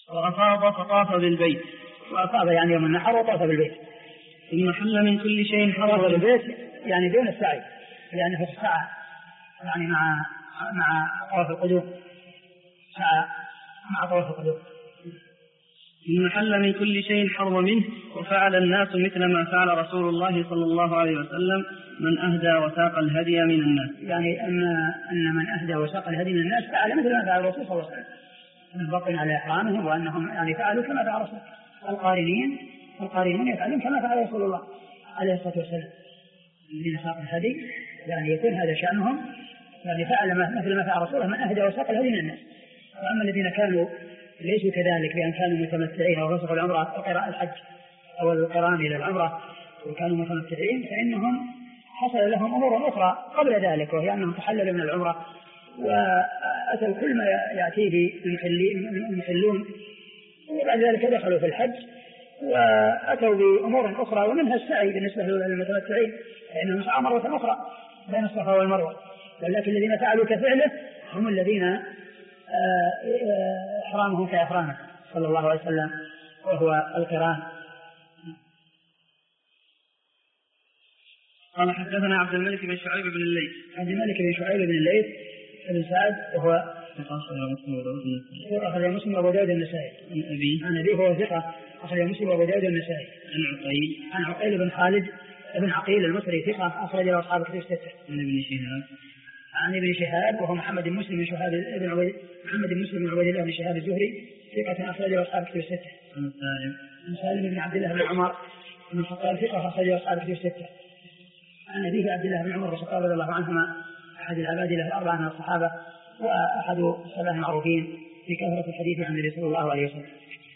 وأفاض فطاف بالبيت. وأفاض يعني يوم النحر وطاف بالبيت. ثم حل من كل شيء طاف بالبيت يعني دون السعي، يعني في الساعة يعني مع طواف القدوم، سعى مع طواف القدوم. ثم حل من كل شيء حرم منه، وفعل الناس مثل ما فعل رسول الله صلى الله عليه وسلم من أهدى وساق الهدي من الناس. يعني أن من أهدى وساق الهدي من الناس فعل مثل ما فعل الرسول صلى الله عليه وسلم، من بطن على إحرامهم، وأنهم يعني فعلوا كما فعل الرسول. القارنين يفعلون كما فعل رسول الله عليه الصلاة والسلام. الذين ساقوا الهدي يعني يكون هذا شأنهم، يعني فعل مثل ما فعل رسوله من أهدى وساق الهدي من الناس. وأما الذين كانوا ليسوا كذلك بأن كانوا متمتعين أو رسخوا العمرة أو الحج أو القران إلى العمرة وكانوا متمتعين، فإنهم حصل لهم أمور أخرى قبل ذلك، وهي أنهم تحللوا من العمرة وأتوا كل ما يأتي به المحلون، وبعد ذلك دخلوا في الحج وأتوا بأمور أخرى ومنها السعي بالنسبة للمتمتعين، لأنهم سعوا مرة أخرى بين الصفا والمروة. لكن الذين فعلوا كفعله هم الذين إحرامهم كإحرامه صلى الله عليه وسلم وهو القران. قال حدثنا عبد الملك بن شعيب بن الليث. عبد الملك بن شعيب بن الليث بن سعد وهو أخرج مسلم وأبو داود النسائي. عن أبيه هو ثقة أخرج مسلم وأبو داود النسائي. عن عقيل بن خالد بن عقيل المصري ثقة أخرج له أصحاب الكتب الستة. عن ابن شهاب وهو محمد بن مسلم بن عبيد الله بن شهاب الزهري ثقة أخرج له أصحاب الكتب الستة. عن سالم بن عبد الله بن عمر بن الخطاب ثقة أخرج له أصحاب الكتب الستة. عن أبيه عبد الله بن عمر بن الخطاب رضي الله عنهما أحد العباد له الأربعة من الصحابة وأحد السبع المعروفين في كثرة الحديث عن النبي صلى الله عليه وسلم.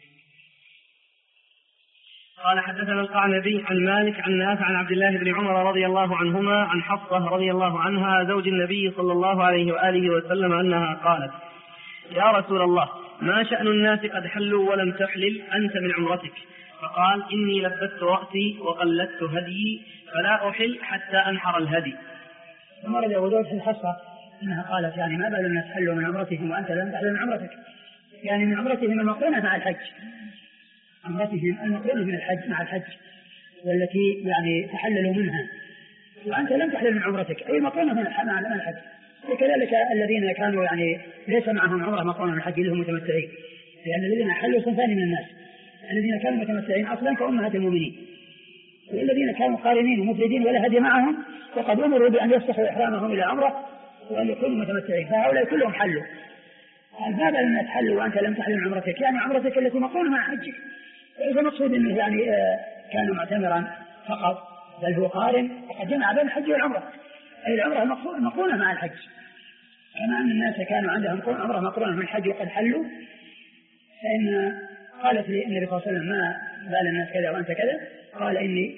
قال حدثنا القعنبي عن مالك عن نافع عن عبد الله بن عمر رضي الله عنهما عن حفصة رضي الله عنها زوج النبي صلى الله عليه وآله وسلم أنها قالت: يا رسول الله، ما شأن الناس قد حلوا ولم تحلل أنت من عمرتك؟ فقال: إني لبست رأسي وقلدت هديي فلا أحل حتى أنحر الهدي. ثم رد أبو داود في الحصة أنها قالت: يعني ما بال الناس حلوا من عمرتهم وأنت لم تحل من عمرتك؟ يعني من عمرتهم المقرونة مع الحج، عمرتهم المقرونة من الحج مع الحج والتي يعني تحللوا منها، وأنت لم تحلل من عمرتك أي مقرونة مع الحج. وكذلك الذين كانوا يعني ليس معهم عمرة مقرونة من الحج لهم متمتعين، لأن الذين حلوا صنفان من الناس: الذين كانوا متمتعين أصلا كأمهات المؤمنين، والذين كانوا قارنين ومفردين ولا هدي معهم وقد أمروا بأن يفتحوا إحرامهم إلى عمرة وأن يكونوا متمتعين، فهؤلاء كلهم حلوا. ما بال الناس حلوا وأنت لم تحل من عمرتك؟ يعني عمرتك التي مقرونة مع حجك. إذا مقصود أنه يعني كان معتمرا فقط، بل هو قارن وقد جمع بين الحج والعمرة، أي العمرة مقرونة مع الحج، كما أن الناس كانوا عندهم عمرة مقرونة من الحج وقد حلوا. فإن قالت لي النبي صلى الله عليه وسلم: ما بال الناس كذا وأنت كذا؟ قال: إني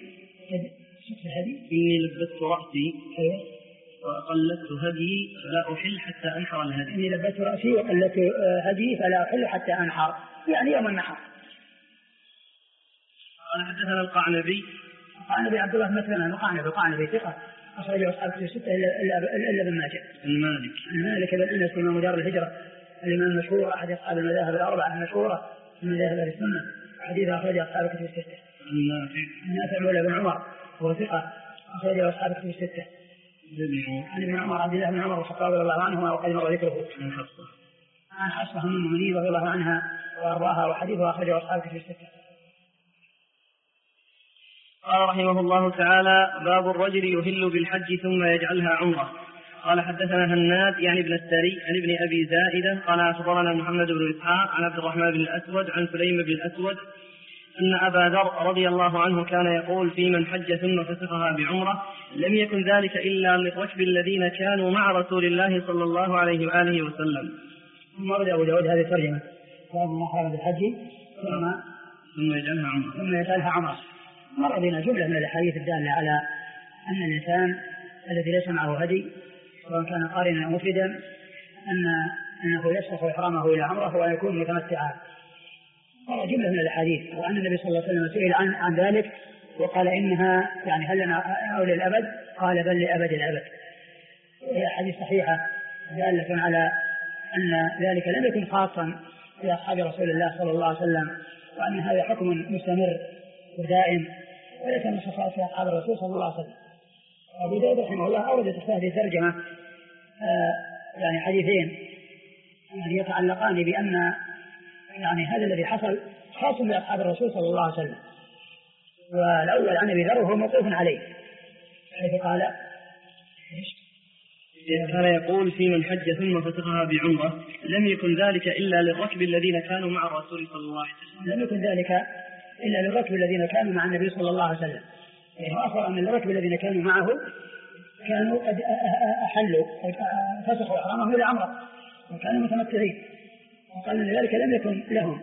لبست رأسي وقلدت هدي فلا أحل حتى أنحر الهدي. إني لبست رأسي وقلدت هدي فلا أحل حتى أنحر، يعني يوم النحر. قال حدثنا القعنبي عبد الله مثلا القعنبي ثقة أخرجه أصحاب الكتب الستة إلا ابن ماجه. المالك بن أنس إمام دار الهجرة الإمام المشهور أحد أصحاب المذاهب الأربعة المشهورة من مذاهب أهل السنة، حديث أخرجه أصحاب الكتب الستة. النافع مولى بن عمر هو ثقة أخرجه أصحاب الكتب الستة. عن ابن عمر عبد الله بن عمر الخطاب رضي الله عنهما وقد مر ذكره. عن حفصة أم المؤمنين رضي الله عنها وأرضاها وحديثها أخرجه أصحاب الكتب الستة. قال رحمه الله تعالى: باب الرجل يهل بالحج ثم يجعلها عمرة. قال حدثنا هناد يعني ابن السري عن ابن أبي زائدة قال أخبرنا محمد بن إسحاق عن عبد الرحمن بن الأسود عن سليم بن الأسود أن أبا ذر رضي الله عنه كان يقول في من حج ثم فسقها بعمرة: لم يكن ذلك إلا للركب الذين كانوا مع رسول الله صلى الله عليه وآله وسلم. ثم رد أبو داود هذه الترجمة: باب ما حرم بالحج ثم يجعلها عمرة. مر بنا جملة من الأحاديث الدالة على أن الإنسان الذي ليس معه هدي سواء كان قارنا أو مفردا أنه يسلخ إحرامه إلى عمرة ويكون متمتعا. مر جملة من الأحاديث، وأن النبي صلى الله عليه وسلم سئل عن ذلك وقال: إنها يعني هل لنا أو للأبد؟ قال: بل لأبد الأبد. وهي أحاديث صحيحة دالة على أن ذلك لم يكن خاصا في أصحاب رسول الله صلى الله عليه وسلم، وأن هذا حكم مستمر ودائم وليس من خصائص أصحاب الرسول صلى الله عليه وسلم. أبو داود رحمه الله أورد تحت هذه الترجمة يعني حديثين يعني يتعلقان بأن يعني هذا الذي حصل خاص بأصحاب الرسول صلى الله عليه وسلم. والأول عن أبي ذر وهو موقوف عليه حيث قال كان يقول في من حج ثم فتقها بعمرة لم يكن ذلك إلا للركب الذين كانوا مع الرسول صلى الله عليه وسلم. لم يكن ذلك إلا للركب الذين كانوا مع النبي صلى الله عليه وسلم. وأخبر أن الركب الذين كانوا معه كانوا قد أحلوا فسخوا إحرامهم إلى عمرة وكانوا متمتعين، وقال أن ذلك لم يكن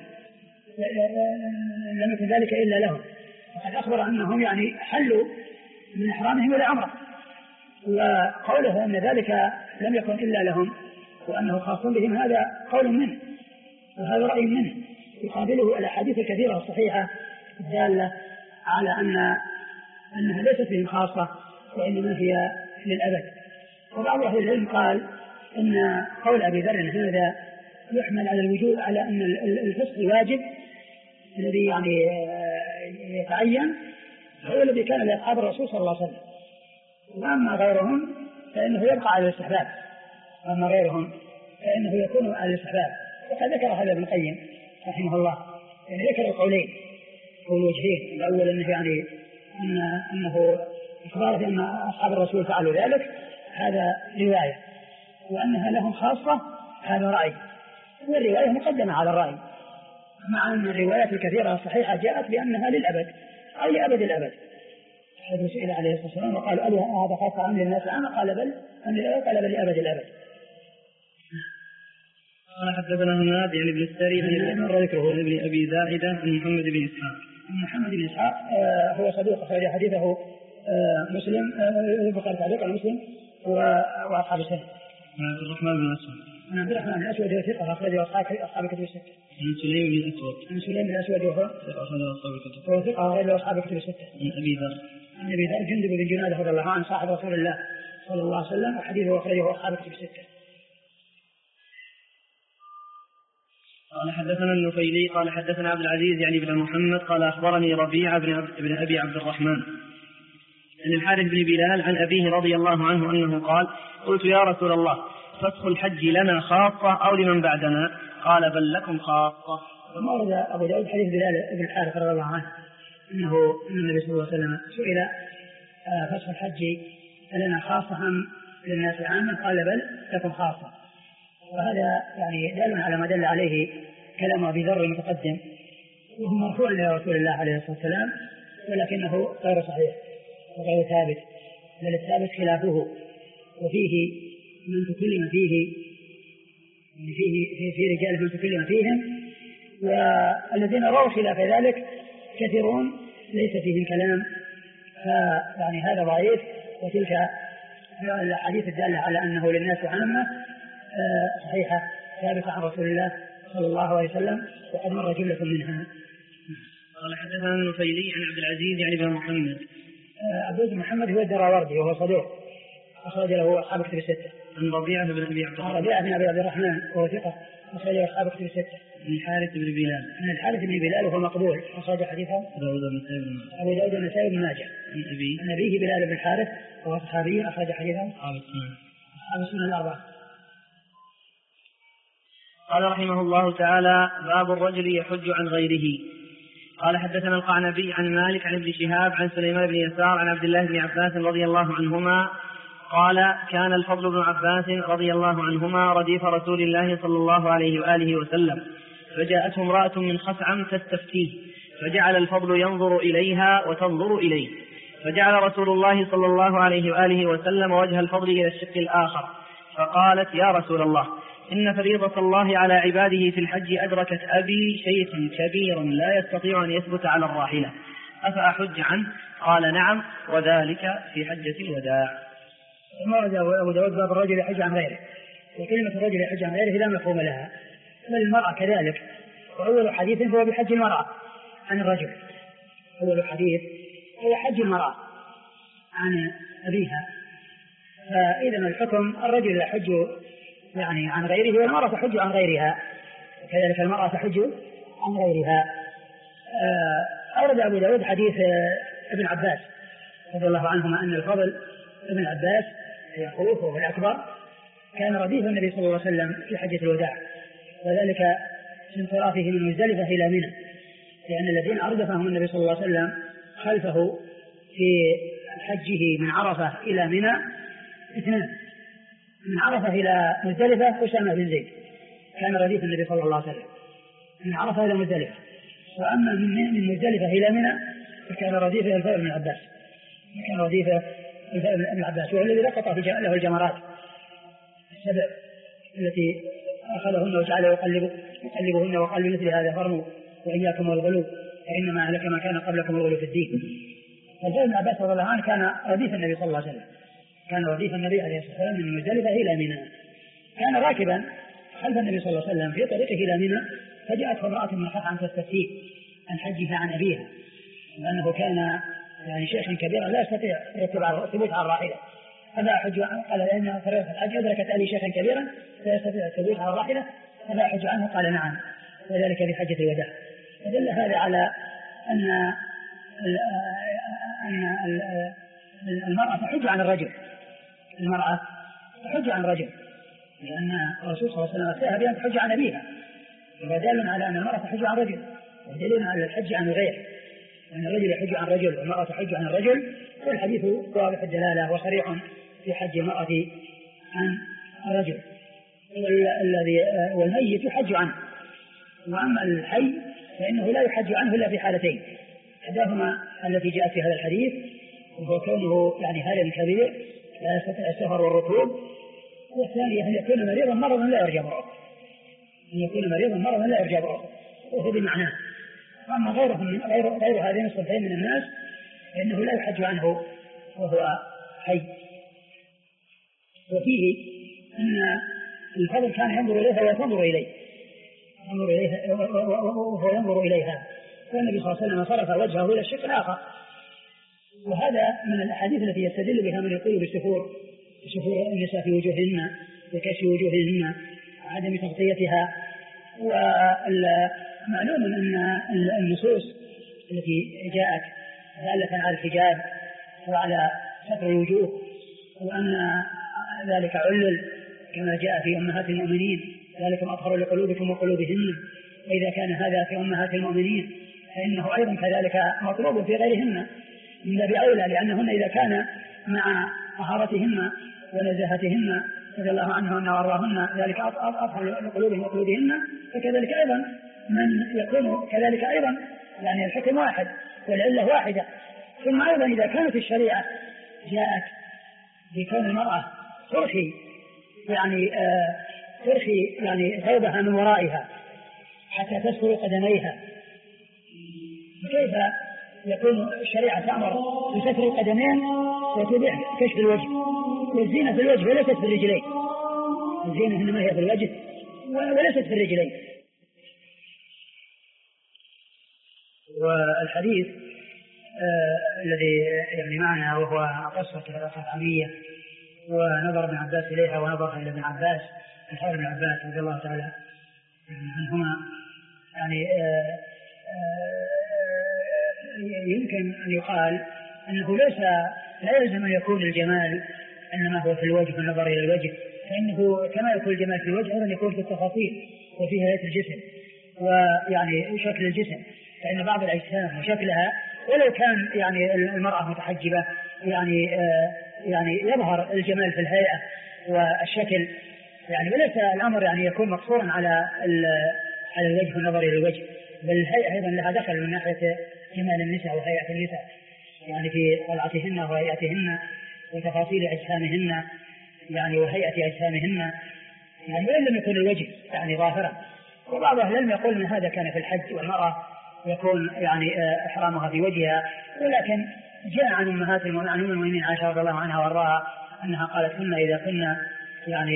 ذلك إلا لهم، وقد أخبر أنهم يعني حلوا من إحرامهم إلى عمرة. وقوله أن ذلك لم يكن إلا لهم وأنه خاص بهم هذا قول منه وهذا رأي منه، يقابله الأحاديث الكثيرة الصحيحة الدالة على أنها ليست بهم خاصة وإنما هي للأبد. وبعض أهل العلم قال إن قول أبي ذر هذا يحمل على الوجوب على أن الفسق الواجب الذي يعني يتعين هو الذي كان لأصحاب الرسول صلى الله عليه وسلم، وأما غيرهم فإنه يبقى على الاستحباب، وأما غيرهم فإنه يكون على الاستحباب. وقد ذكر هذا ابن القيم رحمه الله، يعني ذكر القولين والوجهين. الأول أنه يعني أنه إخبار بأن أصحاب الرسول فعلوا ذلك هذا رواية، وأنها لهم خاصة هذا رأي، والرواية مقدمة على الرأي، مع أن الروايات الكثيرة الصحيحة جاءت بأنها للأبد أو لأبد الأبد. حيث سئل عليه الصلاة والسلام وقالوا ألي هذا خاص عن للناس العامة؟ قال بل أن الأبد قال بل لأبد الأبد. قال حدثنا هناد يعني ابن السري عن ابن أبي زائدة عن محمد بن إسحاق. محمد بن إسحاق هو صدوق أخرج حديثه مسلم البخاري تعليق على مسلم وأصحاب السنة. عبد الرحمن بن الأسود. عبد الرحمن بن الأسود هو ثقة أخرجه أصحاب الكتب الستة. عن سليم بن الأسود. عن سليم بن الأسود وهو ثقة أخرجه أصحاب الكتب الستة. عن أبي ذر. عن أبي ذر جندب بن جنادة رضي الله عنه صاحب رسول الله صلى الله عليه وسلم، وحديثه أخرجه أصحاب الكتب الستة. قال حدثنا النفيلي قال حدثنا عبد العزيز يعني بن محمد قال أخبرني ربيعة بن أبي عبد الرحمن عن الحارث بن بلال عن أبيه رضي الله عنه أنه قال: قلت يا رسول الله فسخ الحج لنا خاصة أو لمن بعدنا؟ قال: بل لكم خاصة. ثم ورد أبو داود حديث بلال بن الحارث رضي الله عنه أنه النبي صلى الله عليه وسلم سئل فسخ الحج لنا خاصة أم للناس العامة؟ قال: بل لكم خاصة. وهذا يعني دال على ما دل عليه كلام أبي ذر المتقدم، وهو مرفوع إلى رسول الله عليه الصلاة والسلام، ولكنه غير صحيح وغير ثابت، بل الثابت خلافه، وفيه من تكلم فيه في رجال من تكلم فيهم، والذين رووا خلاف ذلك كثيرون ليس فيهم كلام، فيعني هذا ضعيف. وتلك الحديث الدالة على أنه للناس عامة صحيحة ثابتة عن رسول الله صلى الله عليه وسلم، وقد مر جملة منها. قال حدثنا النفيلي عن عبد العزيز يعني بن محمد. عبد العزيز محمد هو الدراوردي وهو صدوق أخرج له أصحاب الكتب الستة. عن ربيعة بن أبي عبد الرحمن وهو ثقة أخرج له أصحاب الكتب الستة. عن الحارث بن بلال. عن الحارث بن بلال وهو مقبول أخرج حديثه أبو داود النسائي بن ماجه. عن أبيه بلال بن الحارث وهو صحابي أخرج حديثه أصحاب السنن الأربعة. قال رحمه الله تعالى: باب الرجل يحج عن غيره. قال حدثنا القعنبي عن مالك عن ابن شهاب عن سليمان بن يسار عن عبد الله بن عباس رضي الله عنهما قال: كان الفضل بن عباس رضي الله عنهما رديف رسول الله صلى الله عليه وآله وسلم، فجاءته امرأة من خثعم تستفتيه، فجعل الفضل ينظر إليها وتنظر إليه، فجعل رسول الله صلى الله عليه وآله وسلم وجه الفضل إلى الشق الآخر، فقالت: يا رسول الله، إن فريضة الله على عباده في الحج أدركت أبي شيخا كبيرا لا يستطيع أن يثبت على الراحلة، أفأحج عنه؟ قال: نعم، وذلك في حجة الوداع. ورد أبو داود باب الرجل يحج عن غيره، وكلمة الرجل يحج عن غيره لا مفهوم لها، بل المرأة كذلك. وأول حديث هو بحج المرأة عن الرجل، أول حديث هو حج المرأة عن أبيها، فإذا الحكم الرجل يحج يعني عن غيره والمرأة تحج عن غيرها، وكذلك المرأة تحج عن غيرها. أورد أبو داود حديث ابن عباس رضي الله عنهما أن الفضل ابن عباس يخوفه وهو الأكبر كان رديف النبي صلى الله عليه وسلم في حجة الوداع، وذلك في انصرافه من مزدلفة إلى منى، لأن الذين أردفهم النبي صلى الله عليه وسلم خلفه في حجه من عرفة إلى منى اثنان، من عرفة إلى مزدلفة أسامة بن زيد كان رديف النبي صلى الله عليه وسلم من عرفة إلى مزدلفة، وأما من مزدلفة إلى منى فكان رديفه الفضل بن عباس، كان رديفه الفضل بن عباس، وهو الذي لقط له الجمرات السبع التي أخذهن وجعله يقلبهن وقال بمثل هذا فرموا وإياكم والغلو فإنما أهلك ما كان قبلكم الغلو في الدين. فالفضل بن عباس رضي الله عنه كان رديف النبي صلى الله عليه وسلم، كان رديف النبي عليه الصلاة والسلام من مزدلفة إلى منى، كان راكبا خلف النبي صلى الله عليه وسلم في طريقه إلى منى، فجاءته امرأة من خلف عن تستفسيه عن حجها عن أبيها، لأنه كان يعني شيخا كبيرا لا يستطيع الثبوت على الراحلة، فلا أحج عنه، قال لأن طريقة الحج أدركت أبي شيخا كبيرا لا يستطيع الثبوت على الراحلة فلا أحج عنه، قال نعم، وذلك في حجة الوداع. فدل هذا على أن المرأة تحج عن الرجل، المرأة تحج عن الرجل، لأن الرسول صلى الله عليه وسلم أفتاها بأن تحج عن أبيها، ودل على أن المرأة تحج عن رجل، ودليل على الحج عن غير، أن الرجل يحج عن رجل والمرأة تحج عن الرجل، والحديث واضح الدلالة وصريح في حج المرأة عن الرجل، والميت يحج عنه، وأما الحي فإنه لا يحج عنه إلا في حالتين، إحداهما التي جاءت في هذا الحديث وهو كونه يعني هرم كبير لا يستطيع السفر والركوب، والثانية أن يكون مريضا مرضا لا يرجى برؤه، أن يكون مريضا مرضا لا يرجى برؤه، وهو بمعناه. أما غير هذين الصنفين من الناس فإنه لا يحج عنه وهو حي. وفيه أن الفضل كان ينظر إليها وينظر إليه، وهو ينظر إليها، والنبي صلى الله عليه وسلم صرف وجهه إلى الشق الآخر، وهذا من الأحاديث التي يستدل بها من يقول بسفور النساء في وجوههن وكشف وجوههن وعدم تغطيتها. ومعلوم أن النصوص التي جاءت دالة على الحجاب وعلى ستر الوجوه وأن ذلك علل كما جاء في أمهات المؤمنين ذلكم أطهر لقلوبكم وقلوبهن، وإذا كان هذا في أمهات المؤمنين فإنه أيضا كذلك مطلوب في غيرهن من باب أولى، لأنهن إذا كان مع طهارتهن ونزاهتهن رضي الله عنهن وأرضاهن ذلك أطهر لقلوبهم وقلوبهن، فكذلك أيضا من يكون كذلك أيضا، يعني الحكم واحد والعلة واحدة. ثم أيضا إذا كانت الشريعة جاءت بكون المرأة ترخي يعني ثوبها من ورائها حتى تستر قدميها، كيف يكون الشريعة تأمر بستر القدمين وتبيح كشف الوجه؟ والزينة في الوجه وليست في الرجلين، الزينة إنما هي في الوجه وليست في الرجلين. والحديث الذي يعني معنا وهو قصة الخطامية ونظر ابن عباس إليها ونظر إلى ابن عباس الحال ابن عباس رضي الله تعالى عنهما، يعني يمكن أن يقال أنه لا يلزم أن يكون الجمال إنما هو في الوجه والنظر إلى الوجه، فإنه كما يكون الجمال في الوجه أيضا يكون في التفاصيل وفي هيئة الجسم ويعني شكل الجسم، فإن بعض الأجسام وشكلها ولو كان يعني المرأة متحجبة يعني يظهر الجمال في الهيئة والشكل، يعني وليس الأمر يعني يكون مقصورا على الوجه والنظر إلى الوجه، بل الهيئة أيضا لها دخل من ناحية جمال النساء وهيئة النساء، يعني في طلعتهن وهيئتهن وتفاصيل أجسامهن يعني وهيئة أجسامهن، يعني وإن لم يكن الوجه يعني ظاهرا. وبعض أهل العلم يقول أن هذا كان في الحج والمرأة يكون يعني إحرامها في وجهها، ولكن جاء عن أمهات المؤمنين عائشة رضي الله عنها وارضاها أنها قالت كنا إذا كنا يعني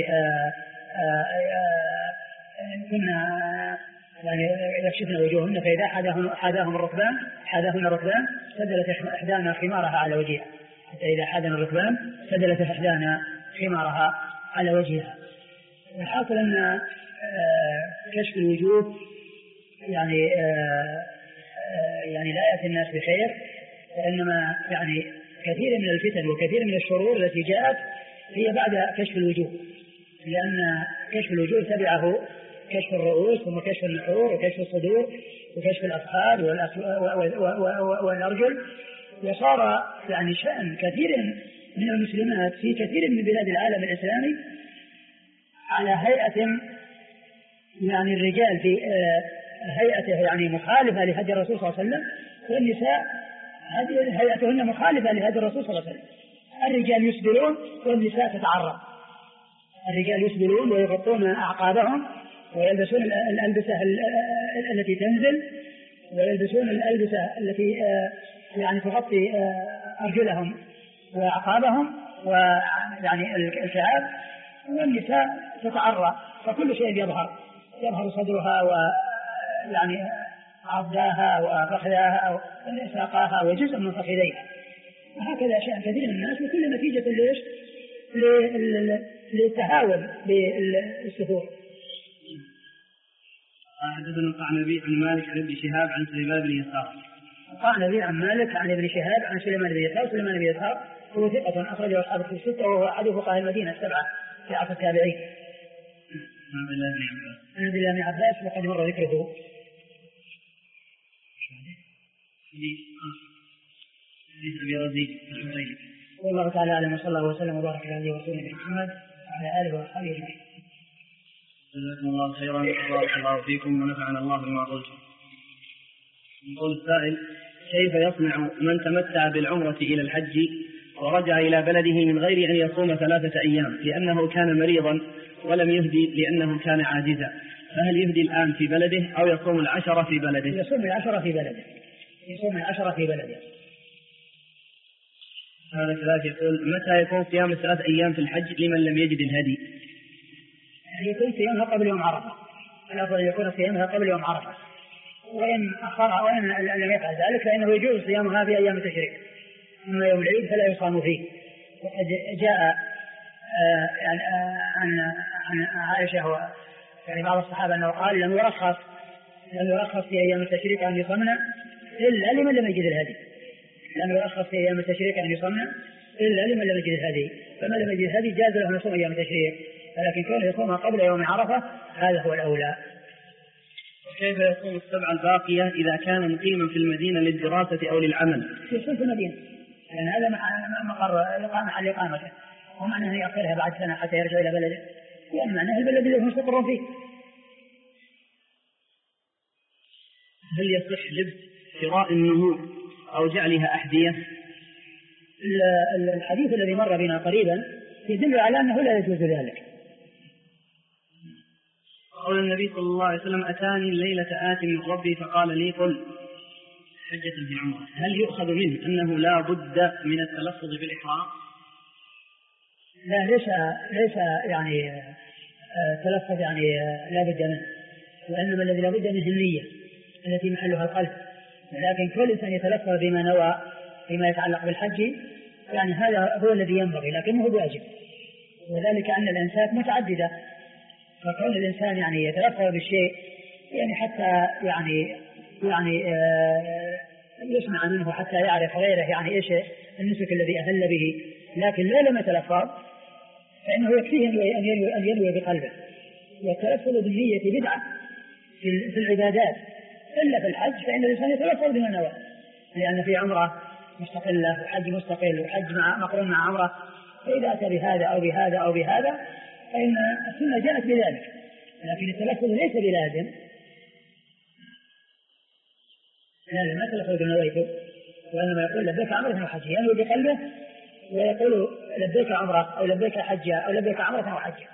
كنا يعني يكشفن وجوههن فإذا حاذاهن الركبان سدلت إحدانا خمارها على وجهها، حتى إذا حاذنا الركبان سدلت إحدانا خمارها على وجهها. الحاصل أن كشف الوجوه يعني يعني لا يأتي الناس بخير، وإنما يعني كثير من الفتن وكثير من الشرور التي جاءت هي بعد كشف الوجوه، لأن كشف الوجوه تبعه كشف الرؤوس ثم كشف النحور وكشف الصدور وكشف الأفخاذ والأرجل. وصار يعني شأن كثير من المسلمات في كثير من بلاد العالم الإسلامي على هيئة يعني الرجال في هيئته يعني مخالفة لهدي الرسول صلى الله عليه وسلم، والنساء هيئتهن مخالفة لهدي الرسول صلى الله عليه وسلم. الرجال يسبلون والنساء تتعرض. الرجال يسبلون ويغطون أعقابهم ويلبسون الألبسة التي تنزل، ويلبسون الألبسة التي يعني تغطي أرجلهم وأعقابهم ويعني الكعاب، والنساء تتعرى، فكل شيء يظهر صدرها ويعني عضاها وفخذها وساقاها وجزء من فخذيها. وهكذا شأن كثير من الناس، وكل نتيجة ليش؟ للتهاون بالسفور. حدثنا القعنبي عن مالك عن ابن شهاب عن سليمان بن يسار. القعنبي عن مالك عن ابن شهاب عن سليمان بن يسار. سليمان بن يسار هو ثقة أخرجه أصحاب الكتب الستة، وهو أحد فقهاء المدينة السبعة في عصر التابعين. عن عبد الله بن عباس وقد مر ذكره. والله تعالى أعلم، وصلى الله وسلم وبارك على رسوله محمد وعلى آله وصحبه أجمعين. جزاكم الله خيرا، بارك الله فيكم ونفعنا الله بما قلتم. يقول السائل: كيف يصنع من تمتع بالعمرة إلى الحج ورجع إلى بلده من غير أن يصوم 3 أيام لأنه كان مريضا ولم يهدي لأنه كان عاجزا، فهل يهدي الآن في بلده أو يصوم 10 في بلده؟ يصوم 10 في بلده. يصوم 10 في بلده. هذا كذلك يقول: متى يكون صيام 3 أيام في الحج لمن لم يجد الهدي؟ يكون صيامها قبل يوم عرفة، الأفضل يكون صيامها قبل يوم عرفة، وإن أخرها وإن لم يفعل ذلك فإنه يجوز صيامها في أيام التشريق، أما يوم العيد فلا يصام فيه. وقد جاء عن عائشة يعني بعض الصحابة أنه قال: لم يرخص في أيام التشريق أن يصمنا إلا لمن لم يجد الهدي. لم يرخص في أيام التشريق أن يصمنا إلا لمن لم يجد الهدي، فمن لم يجد الهدي جاز له أن يصوم أيام التشريق، ولكن كونه يصومها قبل يوم عرفة هذا هو الأولى. كيف يصوم 7 الباقية إذا كان مقيما في المدينة للدراسة أو للعمل؟ يصوم في المدينة، لأن هذا مقر محل إقامته، ومعنى أن يأخرها بعد سنة حتى يرجع إلى بلده، لأن معناه البلد الذي مستقر فيه. هل يصح لبس شراء النهور أو جعلها أحذية؟ الحديث الذي مر بنا قريبا يدل على أنه لا يجوز ذلك. قول النبي صلى الله عليه وسلم: أتاني الليلة آت من ربي فقال لي قل حجة في عمره، هل يؤخذ منه أنه لا بد من التلفظ بالإحرام؟ لا، ليس يعني تلفظ يعني لا بد منه، وإنما الذي لا بد منه النية التي محلها القلب. لكن كل إنسان يتلفظ بما نوى فيما يتعلق بالحج يعني هذا هو الذي ينبغي، لكنه واجب، وذلك أن الأنساب متعددة، فكون الإنسان يعني يتلفظ بالشيء يعني حتى يعني يسمع منه حتى يعرف غيره يعني إيش النسك الذي أهل به، لكن لا لم يتلفظ فإنه يكفيه أن ينوي بقلبه. والتلفظ بالنية بدعة في العبادات، إلا في الحج فإن الإنسان يتلفظ بما نوى، لأن في عمرة مستقلة وحج مستقل وحج مقرون مع عمرة، فإذا أتى بهذا أو بهذا أو بهذا فإن السنة جاءت بذلك، لكن التلفظ ليس بلازم. لازم ما تلفظ بنويته، وإنما يقول لبيك عمرة وحج، ينوي بقلبه ويقول لبيك عمرة أو لبيك حجة أو لبيك عمرة وحجة.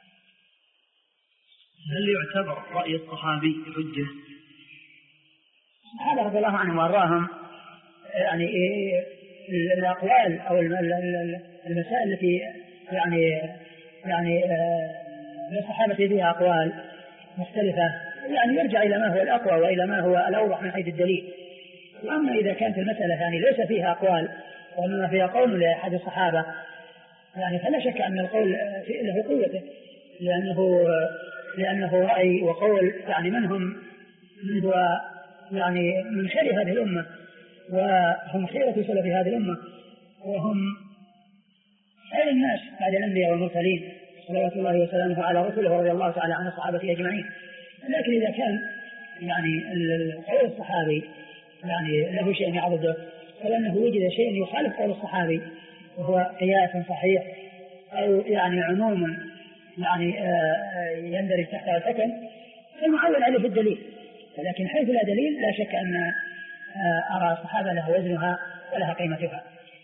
هل يعتبر رأي الصحابي حجة؟ الصحابة رضي الله عنهم وارضاهم يعني الأقوال أو المسائل التي يعني للصحابة فيها أقوال مختلفة، يعني يرجع إلى ما هو الأقوى وإلى ما هو الأوضح من حيث الدليل. وأما إذا كانت المسألة يعني ليس فيها أقوال وإنما فيها قول لأحد الصحابة يعني فلا شك أن القول له قوته، لأنه لأنه رأي وقول يعني من هو يعني من خير هذه الأمة، وهم خيرة سلف هذه الأمة، وهم خير الناس بعد الأنبياء والمرسلين صلوات الله وسلامه على رسوله رضي الله تعالى عن الصحابة أجمعين. لكن إذا كان يعني قول الصحابي يعني له شيء يعرضه، فلأنه وجد شيء يخالف قول الصحابي وهو قياس صحيح أو يعني عموم يعني يندرج تحته الحكم، فالمعول عليه الدليل. لكن حيث لا دليل لا شك أن أرى الصحابة لها وزنها ولها قيمتها.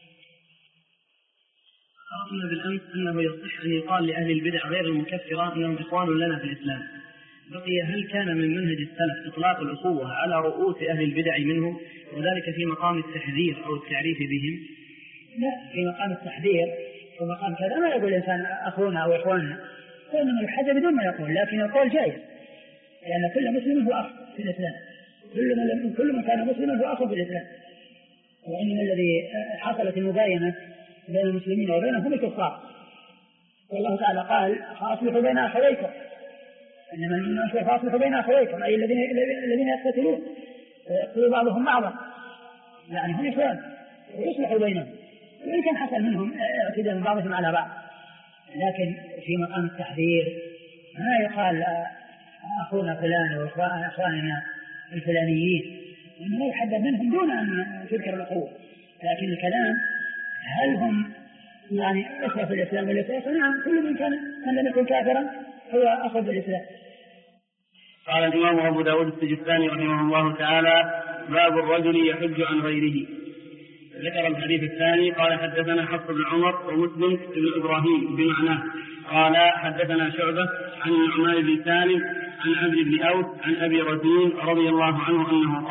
عرفنا بالأمس أنه يصح أن يقال لأهل البدع غير المكفرة أنهم إخوان لنا في الإسلام. بقي هل كان من منهج السلف إطلاق الأخوة على رؤوس أهل البدع منهم، وذلك في مقام التحذير أو التعريف بهم؟ لا، في مقام التحذير ومقام كذا ما يقول الإنسان أخونا أو إخواننا، وإنما الحذر بدون ما يقول، لكن القول جائز، لأن كل مسلم هو أخ في الإسلام، كل من كان مسلما هو أخ في الإسلام. وإن الذي حصلت المباينة بين المسلمين وبينهم الكفار، والله تعالى قال فأصلحوا بين أخويكم، إنما الناس فأصلحوا بين أخويكم، أي الذين يقتتلون ويقتلوا بعضهم بعضا، يعني هم إخوان ويصلحوا بينهم، وإن كان حصل منهم اعتداء من بعضهم على بعض. لكن في مقام التحذير ما يقال أخونا فلان وإخواننا الفلانيين، إنه يحذر منهم دون أن تذكر الأخوة. لكن الكلام هل هم يعني أخوة في الإسلام ولا لا؟ نعم، كل من كان لم يكن كافرا هو أخو في الإسلام. قال الإمام أبو داود السجستاني رحمه الله تعالى: باب الرجل يحج عن غيره. ذكر الحديث الثاني قال: حدثنا حفص بن عمر ومسلم بن إبراهيم بمعناه قال: حدثنا شعبة عن النعمان بن سالم عن عبد بن أوس عن أبي رزين رضي الله عنه أنه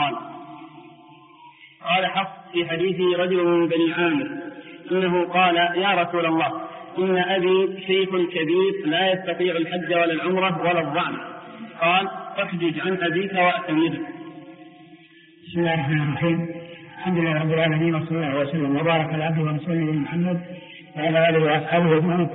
قال حفص في حديثه: رجل من بني عامر إنه قال: يا رسول الله، إن أبي شيخ كبير لا يستطيع الحج ولا العمرة ولا الظعن. قال: احجج عن أبيك وأتمر. بسم الله الرحمن الرحيم. الحمد لله رب العالمين، وصلى الله وسلم وبارك على عبده ورسوله محمد وعلى آله وأصحابه أجمعين.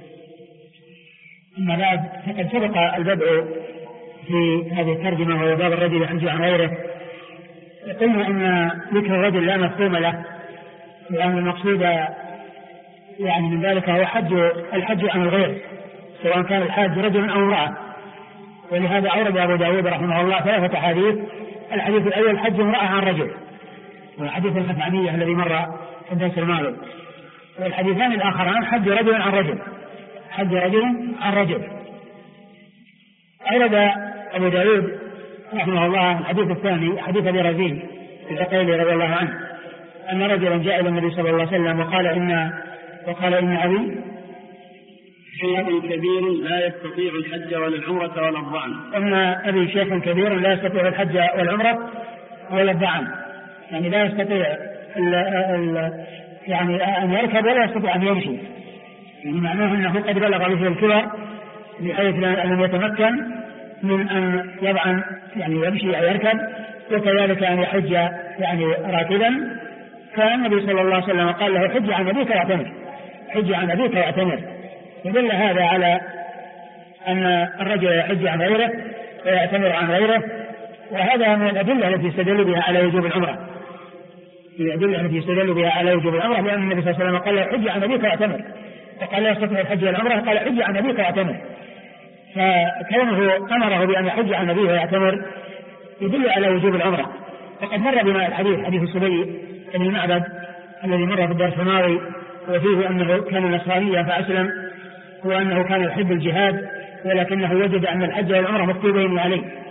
أما بعد، فقد سبق البدء في هذه الترجمة وهو باب الرجل يحج عن غيره. قلنا أن ذكر الرجل لا مفهوم له، لأن المقصود يعني من ذلك هو الحج عن الغير، سواء كان الحاج رجل أو امرأة. ولهذا أورد أبو داود رحمه الله 3 حديث. الحديث الأول: حج امرأة عن رجل، والحديث الخثعمية الذي مر في الدرس الماضي. والحديثان الآخران: حج رجل عن رجل، حج رجل عن رجل. أورد أبو داود رحمه الله الحديث الثاني، حديث أبي رزين العقيلي رضي الله عنه، أن رجلا جاء إلى النبي صلى الله عليه وسلم وقال إن أبي شيخ كبير لا يستطيع الحج ولا العمرة ولا الظعن. أن أبي شيخ كبير لا يستطيع الحج والعمرة ولا الظعن، يعني لا يستطيع يعني أن يركب ولا يستطيع أن يمشي، يعني معناه أنه قد بلغ به الكبر بحيث لم يتمكن من أن يضعن يعني يمشي أو يركب، وكذلك أن يحج يعني راكبا. فالنبي صلى الله عليه وسلم قال له: حج عن أبيك واعتمر، حج عن أبيك واعتمر. يدل هذا على أن الرجل يحج عن غيره ويعتمر عن غيره، وهذا من الأدلة التي استدل بها على وجوب العمرة، لأن النبي صلى الله عليه وسلم قال له: حج عن أبيك واعتمر، وقال: لا يستطيع الحج والعمرة، قال: حج عن أبيك واعتمر. فكونه أمره بأن يحج عن أبيه ويعتمر يدل على وجوب العمرة. وقد مر بنا الحديث، حديث السبي بن المعبد الذي مر في الدرس الماضي، وفيه أنه كان نصرانيا فأسلم، وأنه كان يحب الجهاد، ولكنه وجد أن الحج والعمرة مكتوبين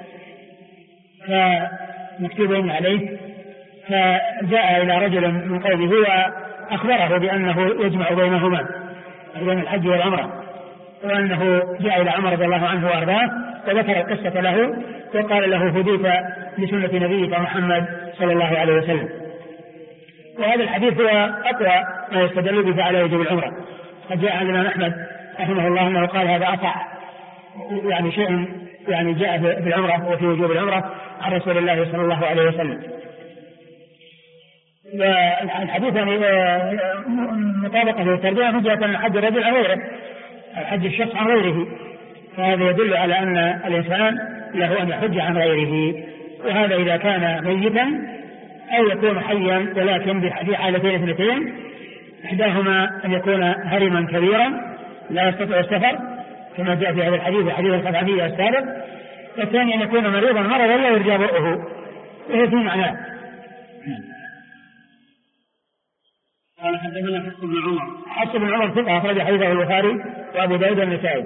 عليه، فجاء إلى رجل من قومه وأخبره بأنه يجمع بينهما، بين الحج والعمرة، وأنه جاء إلى عمر رضي الله عنه وأرضاه وذكر القصة له، وقال له: هديت لسنة نبيك محمد صلى الله عليه وسلم. وهذا الحديث هو أقوى ما يستدل به على وجوب العمرة. قد جاء عن الإمام أحمد رحمه الله أنه قال: هذا أصح يعني شيء يعني جاء في العمرة وفي وجوب العمرة عن رسول الله صلى الله عليه وسلم. والحديث يعني مطابقة للتربية من جهة أن حج الرجل عن غيره، الحج الشخص عن غيره، فهذا يدل على أن الإنسان له أن يحج عن غيره، وهذا إذا كان ميتا أو يكون حيا، ولكن في حالتين اثنتين: إحداهما أن يكون هرما كبيرا لا يستطيع السفر كما جاء في هذا الحديث حديث الخزعمية السابق، والثاني أن يكون مريضا مرضا لا يرجى برؤه، وهي في معناه. قال حدثنا حفص بن عمر. حفص بن عمر ثقة أخرج حديثه البخاري وأبو داود والنسائي.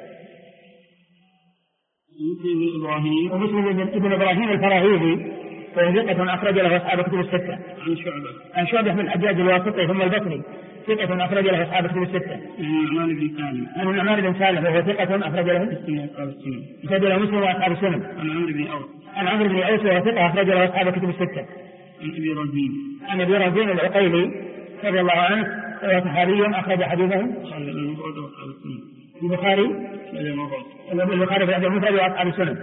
ومسلم بن إبراهيم الفراهيدي وهو ثقة أخرج له أصحاب الكتب الستة. عن شعبة بن الحجاج الواسطي ثم البصري ثقة أخرج له أصحاب الكتب الستة. عن النعمان بن سالم وهو ثقة أخرج له مسلم وأصحاب السنن. عن عمرو بن أوس وهو ثقة أخرج له أصحاب الكتب الستة. عن أبي رزين العقيلي رضي الله عنه وهو صحابي أخرج حديثه البخاري في هذا المفرد وأصحاب السنن.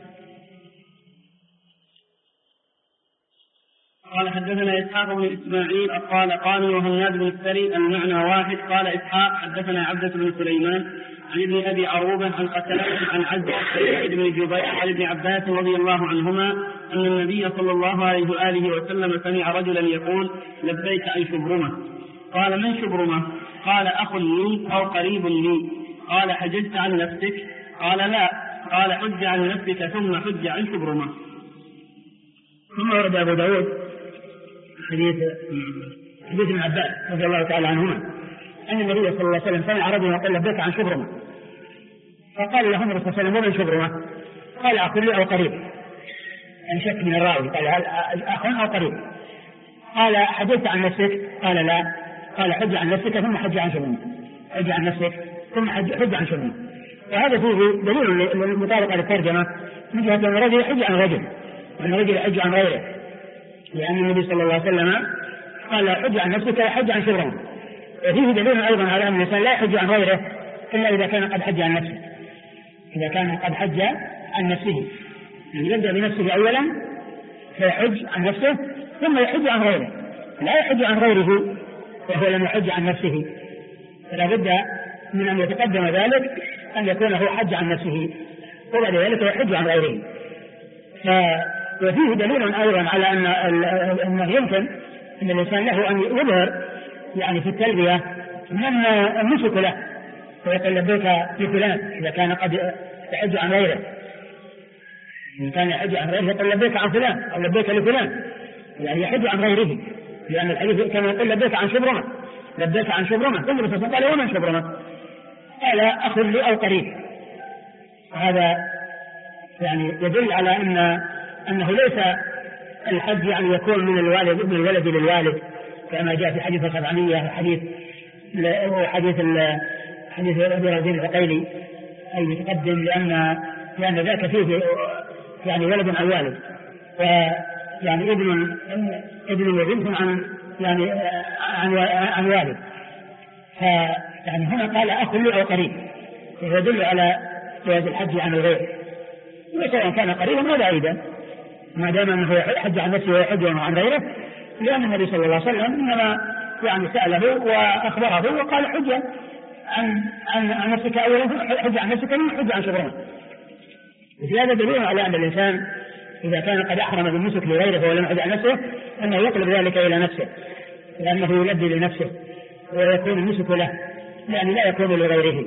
قال حدثنا إسحاق بن إسماعيل قال وهناد بن السري المعنى واحد. قال إسحاق حدثنا عبدة بن سليمان عن ابن أبي عروبة عن قتادة عن عزة بن جبير عن ابن عباس رضي الله عنهما أن النبي صلى الله عليه وآله وسلم سمع رجلا يقول: لبيك أي شبرمة؟ قال: من شبرمة؟ قال: أخ لي أو قريب لي. قال: حججت عن نفسك؟ قال: لا. قال: حج عن نفسك ثم حج عن شبرمة. ثم ورد أبو داود حديث ابن عباس رضي الله تعالى عنهما أن النبي صلى الله عليه وسلم سمع رجلا يقول: لبيك عن شبرمة. فقال له الرسول صلى الله عليه وسلم: ومن شبرمة؟ قال: أخ لي أو قريب. يعني شك من الراوي، قال: أخ أو قريب. قال: حججت عن نفسك؟ قال: لا. قال: حج عن نفسك ثم حج عن شبرمة. حج عن نفسك ثم حج عن شبرمة. وهذا فيه دليل للمطابقة للترجمة من جهة أن الرجل يحج عن رجل وأن الرجل يحج عن غيره، لأن النبي صلى الله عليه وسلم قال: حج عن نفسك وحج عن شبرمة. وفيه دليل أيضا على أن الإنسان لا يحج عن غيره إلا إذا كان قد حج عن نفسه. إذا كان قد حج عن نفسه، يعني يبدأ بنفسه أولا فيحج عن نفسه ثم يحج عن غيره، لا يحج عن غيره وهو لم يحج عن نفسه. فلا بد من أن يتقدم ذلك أن يكون هو حج عن نفسه وبعد ذلك يحج عن غيره. وفيه دليل أيضا على أنه يمكن أن الإنسان له أن يظهر يعني في التلبية من النسك له، ويقول: لبيك لفلان إذا كان قد يحج عن غيره. إن كان يحج عن غيره يقول: لبيك عن فلان أو لبيك لفلان، يعني يحج عن غيره، لأن الحديث كان يقول: لبيك عن شبرمة، لبيك عن شبرمة. ثم الرسول قال: ومن شبرمة؟ قال: أخ لي أو قريب. هذا يعني يدل على أنه ليس الحج يعني يكون من الولد للوالد كما جاء في حديث الخزعمية حديث أبي رزين العقيلي أي متقدم، لأن ذاك فيه يعني ولد عن والد، ويعني ابن وبنت عن والد. فيعني هنا قال: أخ لي أو قريب، يدل على جواز الحج عن الغير، وسواء كان قريبا أو بعيدا ما دام أنه يحج عن نفسه ويحج عن غيره، لأن النبي صلى الله عليه وسلم إنما يعني سأله وأخبره وقال: حج عن نفسك أولا، حج عن نفسك ثم حج عن شبرمة. وفي هذا دليل على أن الإنسان إذا كان قد أحرم بالنسك لغيره ولم يحج عن نفسه أنه يقلب ذلك إلى نفسه، لأنه يلبي لنفسه ويكون النسك له، لأن لا يكون لغيره.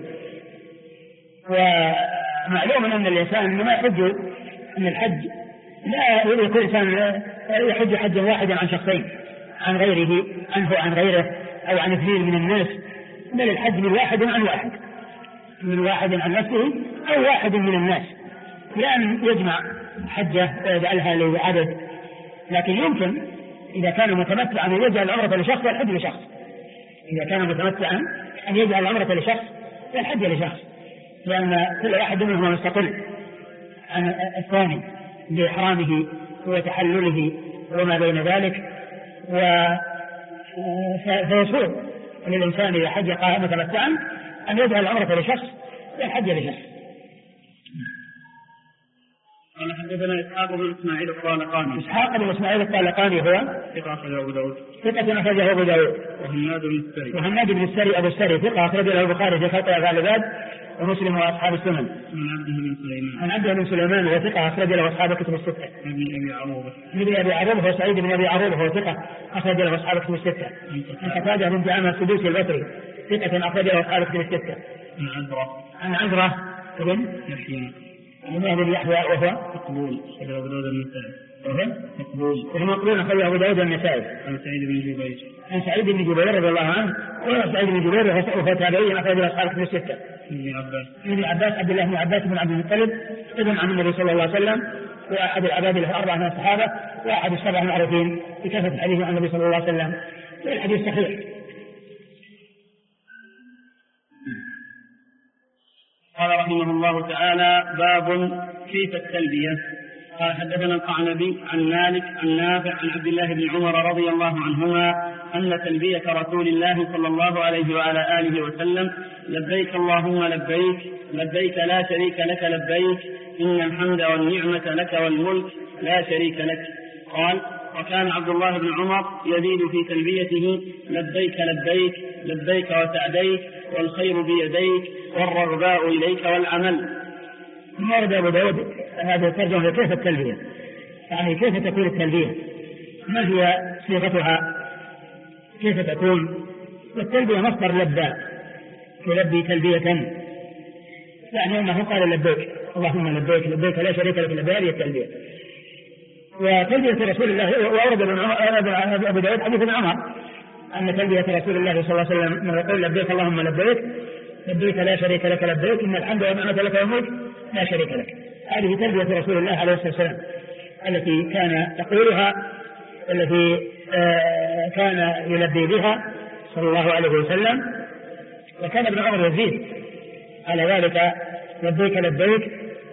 ومعلوم أن الإنسان إنما يحج، أن الحج لا يكون الإنسان يحج حجا واحدا عن شخصين، عن غيره، عنه عن غيره، أو عن اثنين من الناس، بل الحج من واحد عن واحد، من واحد عن نفسه أو واحد من الناس، لأن يجمع حجة ويجعلها لعدد. لكن يمكن إذا كان متمتعا أن يجعل العمرة لشخص والحج لشخص، إذا كان متمتعا أن يجعل العمرة لشخص والحج لشخص، لأن كل واحد منهما مستقل عن الثاني بإحرامه وتحلله وما بين ذلك. فيسوء للإنسان إذا حج متمتعا أن يجعل العمرة لشخص والحج لشخص. قال حدثنا إسحاق بن إسماعيل الطالقاني. إسحاق بن إسماعيل الطالقاني هو ثقة أخرجه أبو داود. ثقة أخرجه أبو داود. وهناد بن السري. وهناد بن السري أبو السري ثقة أخرجه البخاري في خلق أفعال العباد ومسلم وأصحاب السنن. عن عبد بن سليمان وهو ثقة أخرج له أصحاب الكتب الستة. ابن أبي عروبة هو سعيد بن أبي عروبة وهو ثقة أخرج له أصحاب الكتب الستة. عن قتادة بن دعامة السدوسي البصري ثقة أخرج له أصحاب الكتب الستة. عن عذرة بن يحيى وهو مقبول أخرج أبو داود النسائي. عن سعيد بن جبير. عن سعيد بن جبير رضي الله عنه وسعيد بن جبير وهو تابعي أخرج له أصحاب الكتب الستة. ابن عباس عبد الله بن عباس بن عبد المطلب ابن عم النبي صلى الله عليه وسلم وأحد العباد له 4 من الصحابة وأحد السبع المعروفين بكثرة الحديث عن النبي صلى الله عليه وسلم. والحديث صحيح. قال رحمه الله تعالى: باب كيف التلبية. قال حدثنا القعنبي عن مالك عن نافع عن عبد الله بن عمر رضي الله عنهما أن تلبية رسول الله صلى الله عليه وعلى آله وسلم: لبيك اللهم لبيك لبيك لا شريك لك لبيك إن الحمد والنعمة لك والملك لا شريك لك. قال: وكان عبد الله بن عمر يزيد في تلبيته: لبيك لبيك لبيك وسعديك والخير بيديك والرغباء إليك والعمل. ورد أبو داود هذا الترجمة كيف التلبية، يعني كيف تكون التلبية، ما هي صيغتها، كيف تكون. والتلبية مصدر لبى، يلبي تلبية، يعني أنه قال لبيك اللهم لبيك لبيك لا شريك لك لبيك. هذه التلبية. وتلبية رسول الله وورد أبو داود حديث ابن عمر أن تلبية رسول الله صلى الله عليه وسلم من يقول لبيك اللهم لبيك لبيك لا شريك لك لبيك إن الحمد والنعمة لك والملك لا شريك لك. هذه تلبية رسول الله عليه الصلاة والسلام التي كان يقولها، التي كان يلبي بها صلى الله عليه وسلم. وكان ابن عمر يزيد على ذلك: لبيك لبيك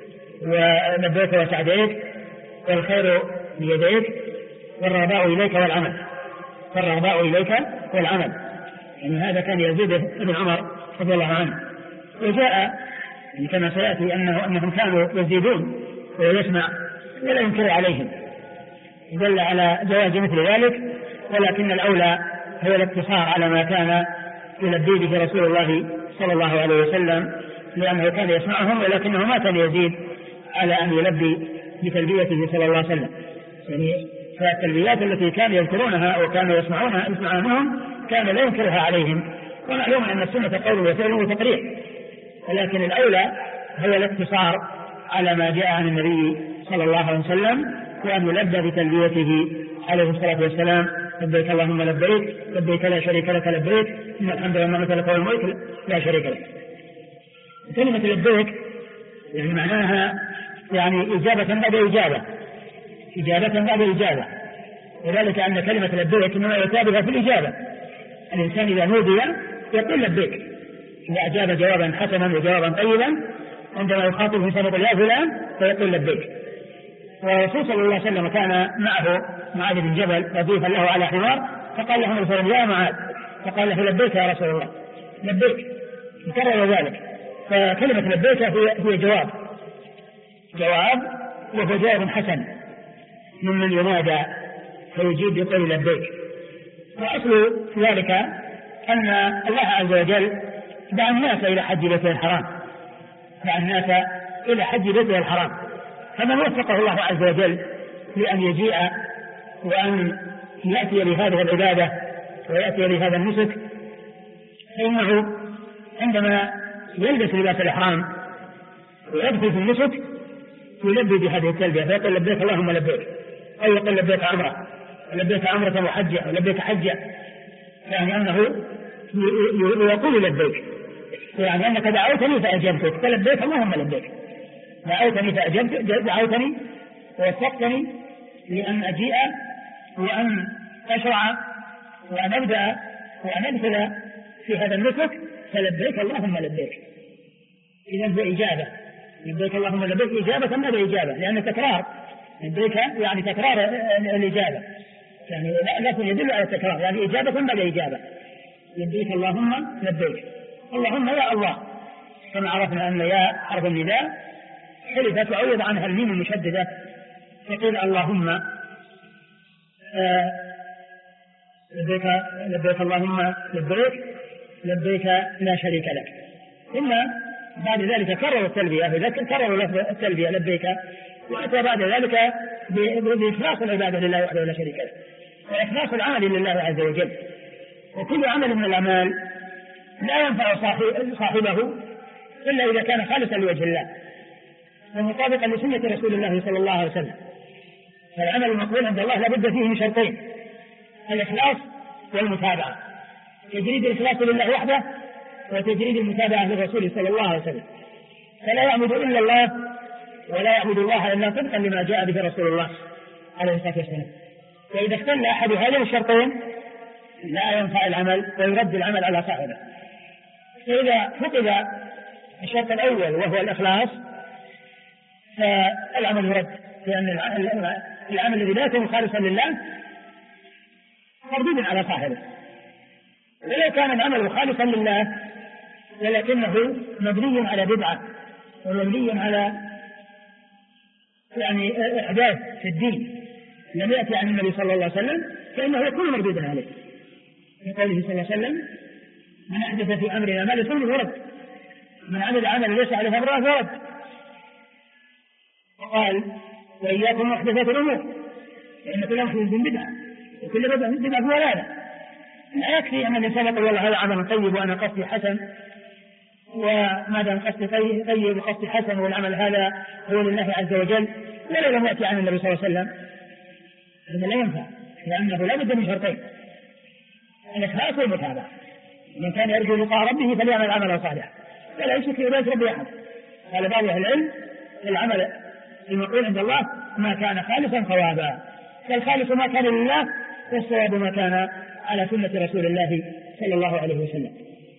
ولبيك وسعديك والخير بيديك والرغباء إليك والعمل. فالرغباء إليك والعمل، يعني هذا كان يزيد ابن عمر رضي الله عنه. وجاء كما سيأتي أنهم كانوا يزيدون ويسمع ولا ينكر عليهم، دل على جواز مثل ذلك. ولكن الأولى هو الاقتصار على ما كان يلبي به رسول الله صلى الله عليه وسلم، لأنه كان يسمعهم ولكنه ما كان يزيد على أن يلبي بتلبيته صلى الله عليه وسلم. يعني فالتلبيات التي كانوا يذكرونها وكانوا يسمعونها منهم كان لا ينكرها عليهم. ومعلوم أن السنة قول وفعل وتقرير، ولكن الأولى هو الاقتصار على ما جاء عن النبي صلى الله عليه وسلم، وأن يلبى بتلبيته عليه الصلاة والسلام: لبيك اللهم لبيك لبيك لا شريك لك لبيك إن الحمد والنعمة لك والملك لا شريك لك. كلمة لبيك يعني معناها يعني إجابة بعد إجابة، إجابة بعد إجابة، وذلك أن كلمة لبيك إنما يتابعها في الإجابة. الإنسان إذا نودي يقول لبيك، إذا أجاب جوابا حسنا وجوابا طيبا عندما يخاطب إنسان يقول يا فلان فيقول لبيك. والرسول صلى الله عليه وسلم كان معه معاذ بن جبل رديفا له على حمار، فقال له الرسول يا معاذ، فقال له لبيك يا رسول الله لبيك، فكرر ذلك. فكلمة لبيك هي جواب وهو جواب حسن ممن ينادى فيجيب يقول لبيك. وأصل ذلك أن الله عز وجل دعا الناس إلى حج بيته الحرام، دعا الناس إلى حج بيته الحرام، فمن وفقه الله عز وجل لأن يجيء وأن يأتي لهذه العبادة ويأتي لهذا النسك، فإنه عندما يلبس لباس الإحرام ويدخل في النسك يلبي بهذه التلبية فيقول لبيك اللهم لبيك، أو يقول لبيك عمرة لبيك عمرة وحجة ولبيك حجة، يعني أنه يقول لبيك، يعني أنك دعوتني فأجبتك فلبيك اللهم لبيك، دعوتني فأجبتك، دعوتني ووفقتني لأن أجيء وأن أشرع وأن أبدأ وأن أدخل في هذا النسك، فلبيك اللهم لبيك. إذا بإجابة لبيك اللهم لبيك إجابة ما بإجابة، لأن تكرار لبيك يعني تكرار الإجابة، يعني لكن يدل على التكرار، يعني إجابة ما بإجابة. لبيك اللهم لبيك، اللهم يا الله، كما عرفنا أن يا حرف النداء حلفت وعوض عنها الميم المشددة، يقول اللهم لبيك اللهم لبيك لبيك لا شريك لك. ثم بعد ذلك كرروا التلبية، كرروا لفظ التلبية لبيك، وأتى بعد ذلك بإخلاص العبادة لله وحده لا شريك له، وإخلاص العمل لله عز وجل. وكل عمل من الأعمال لا ينفع صاحبه إلا إذا كان خالصا لوجه الله ومطابقا لسنة رسول الله صلى الله عليه وسلم. فالعمل المقبول عند الله لابد فيه من شرطين: الإخلاص والمتابعة، تجريد الإخلاص لله وحده وتجريد المتابعة للرسول صلى الله عليه وسلم. فلا يعبد إلا الله ولا يعبد الله إلا طبقا لما جاء به رسول الله عليه الصلاة والسلام. وإذا اختل أحد هذين الشرطين لا ينفع العمل ويرد العمل على صاحبه. فإذا فقد الشرط الأول وهو الإخلاص فالعمل يرد، لأن العمل الذي لا يكون خالصا لله مردود على صاحبه. ولو كان العمل خالصا لله ولكنه مبني على بدعة ومبني على إحداث في الدين لم يأتي عن النبي صلى الله عليه وسلم فإنه يكون مردودا عليه، لقوله صلى الله عليه وسلم: من أحدث في أمرنا ما ليس منه رد، من عمل عملا ليس عليه أمرنا فرد. وقال: وإياكم محدثات الأمور فإن كل محدث بدعة وكل بدعة ضلالة. لا يكفي أن الإنسان يقول والله هذا عمل طيب وأنا قصدي حسن، وما دام قصدي طيب وقصدي حسن والعمل هذا هو لله عز وجل، ولو لم يأتي عن النبي صلى الله عليه وسلم هذا لا ينفع، لأنه لا بد من شرطين: الإخلاص والمتابعة. من كان يرجو لقاء ربه فليعمل عملا صالحا ولا يشرك بعبادة ربه أحد. قال بعض أهل العلم: العمل المقبول عند الله ما كان خالصا صوابا، فالخالص ما كان لله والصواب ما كان على سنة رسول الله صلى الله عليه وسلم.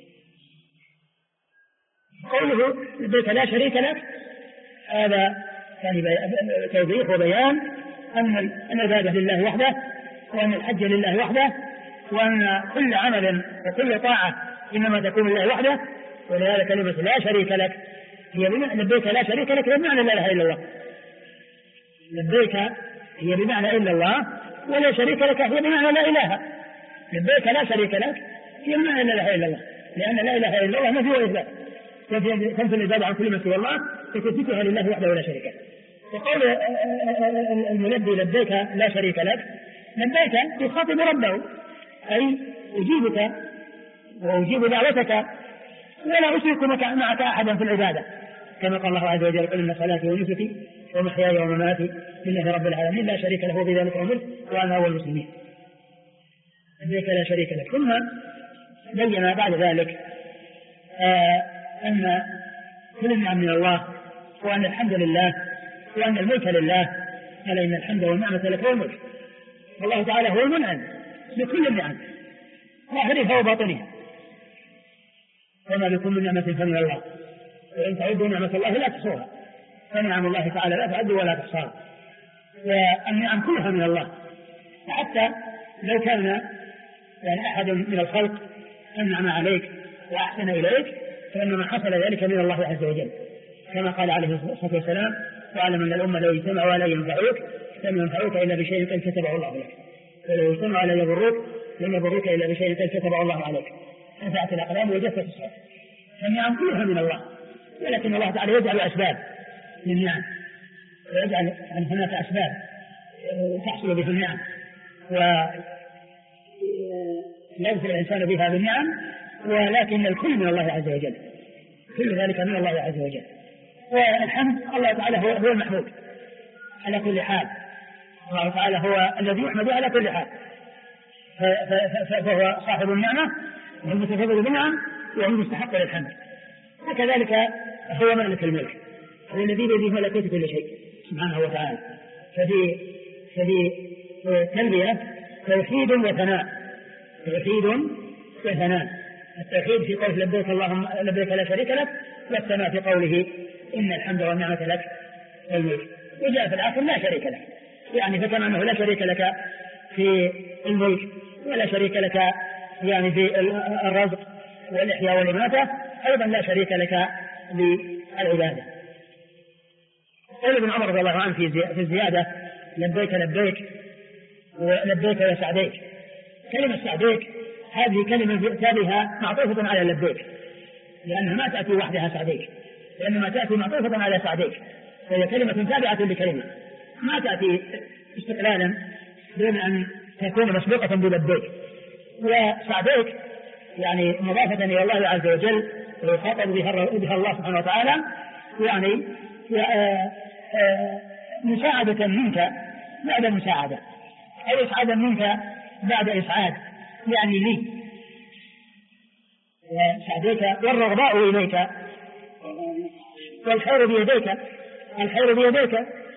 قوله لبيك لا شريك لك، هذا يعني توضيح وبيان أن العبادة لله وحده، وأن الحج لله وحده، وأن كل عمل وكل طاعة إنما تكون لله وحده. ولذلك كلمة لا شريك لك هي لبيك لا شريك لك بمعنى لا إله إلا الله. لبيك هي بمعنى إلا الله، ولا شريك لك هي بمعنى لا إله. لبيك لا شريك لك هي بمعنى لا إله إلا الله، لأن لا إله إلا الله نفي وإثبات، تنفي العبادة عن كل ما سوى الله وتثبتها لله وحده ولا شريك له. وقول الملبي لبيك لا شريك لك، لبيك يخاطب ربه، أي أجيبك وأجيب دعوتك ولا أشرك معك أحدا في العبادة، كما قال الله عز وجل: قل إن صلاتي ونسكي ومحياي ومماتي لله رب العالمين لا شريك له وبذلك أمرت وأنا أول المسلمين. لبيك لا شريك لك. ثم بين بعد ذلك أن كل النعم من الله، وأن الحمد لله، وأن الملك لله. قال: إن الحمد والنعمة لك والملك. والله تعالى هو المنعم بكل النعم ظاهرها وباطنها، وما بكم من نعمة فمن الله، وإن تعدوا نعمة الله لا تحصوها، فنعم الله تعالى لا تعد ولا تحصاها. والنعم كلها من الله. حتى لو كان أحد من الخلق أنعم عليك وأحسن إليك فإنما حصل ذلك من الله عز وجل، كما قال عليه الصلاة والسلام: واعلم أن الأمة لو اجتمعوا ولا ينفعوك لم ينفعوك إلا بشيء قد كتبه الله لك، ولو اجتمعوا على يضروك لم يضروك إلا بشيء قد كتبه الله عليك، نفعت الأقلام وجفت الصحف. فالنعم كلها من الله، ولكن الله تعالى يجعل أسباب للنعم، ويجعل هناك أسباب تحصل بها النعم ويغفر الإنسان بها بالنعم، ولكن الكل من الله عز وجل، كل ذلك من الله عز وجل. والحمد الله تعالى هو المحمود على كل حال، الله تعالى هو الذي يحمد على كل حال، فهو صاحب النعمة والمتفضل بالنعم وهو مستحق للحمد. وكذلك هو مالك الملك، هو الذي بيده ملكوت كل شيء سبحانه وتعالى. ففي تلبية توحيد وثناء، توحيد وثناء. التوحيد في قول لبيك اللهم لبيك لا شريك لك، والثناء في قوله إن الحمد والنعمة لك والملك. وجاء في الآخر لا شريك لك، يعني فكما أنه لا شريك لك في الملك ولا شريك لك يعني في الرزق والإحياء والإماتة، أيضا لا شريك لك للعبادة. قال ابن عمر رضي الله عنه في الزيادة: لبيك لبيك ولبيك وسعديك. كلمة سعديك هذه كلمة تابها معطوفة على لبيك، لأنها ما تأتي وحدها سعديك، لأنما تأتي معطوفة على سعديك، فهي كلمة تابعة لكلمة، ما تأتي استقلالا دون أن تكون مسبوقة بلبيك. وسعديك يعني مضافة إلى الله عز وجل ويخاطب بها الله سبحانه وتعالى، يعني مساعدة منك بعد مساعدة، أو إسعادا منك بعد إسعاد، يعني لي سعديك والرغباء إليك والخير بيديك. الخير بيديك،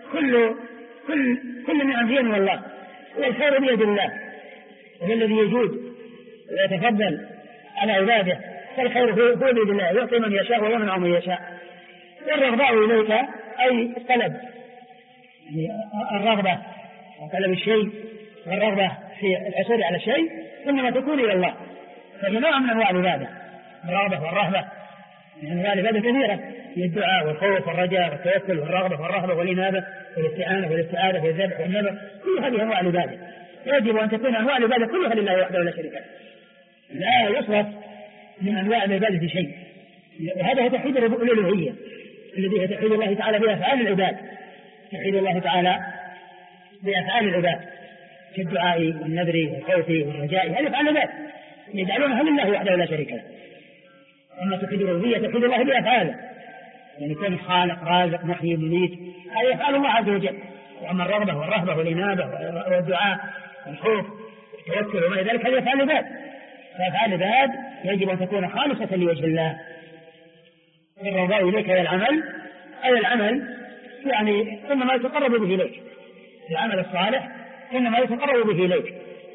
كل من عزين والله، والخير بيد الله، هو الذي يجود ويتفضل على عباده، فالخير هو بيد الله، يعطي من يشاء ويمنع من يشاء. والرغباء إليك أي الطلب، يعني الرغبة وطلب الشيء والرغبة في الحصول على الشيء إنما تكون إلى الله، فهي نوع من أنواع العبادة، الرغبة والرهبة من أنواع العبادة كثيرة، هي الدعاء والخوف والرجاء والتوكل والرغبة والرهبة والإنابة والاستعانة والاستعاذة والذبح والنذر، كل هذه أنواع العبادة. يجب أن تكون أنواع العبادة كلها لله وحده لا شريك له، لا يصرف من أنواع العبادة شيء. وهذا هو توحيد الألوهية الذي هي توحيد الله تعالى بأفعال العباد، توحيد الله تعالى بأفعال العباد كالدعاء والنذر والخوف والرجاء، هذه أفعال العباد يجعلونها لله وحده لا شريك له. أما توحيد الربوبية توحيد الله بأفعاله، يعني يكون خالق رازق محيي مميت، هذه أفعال الله عز وجل. وأما الرغبة والرهبة والإنابة والدعاء والخوف والتوكل وما إلى ذلك هذه أفعال العباد. فأفعال العباد يجب أن تكون خالصة لوجه الله. الرغباء إليك إلى العمل، أي العمل يعني إنما يتقرب به إليك، العمل الصالح إنما يتقرب به إليك.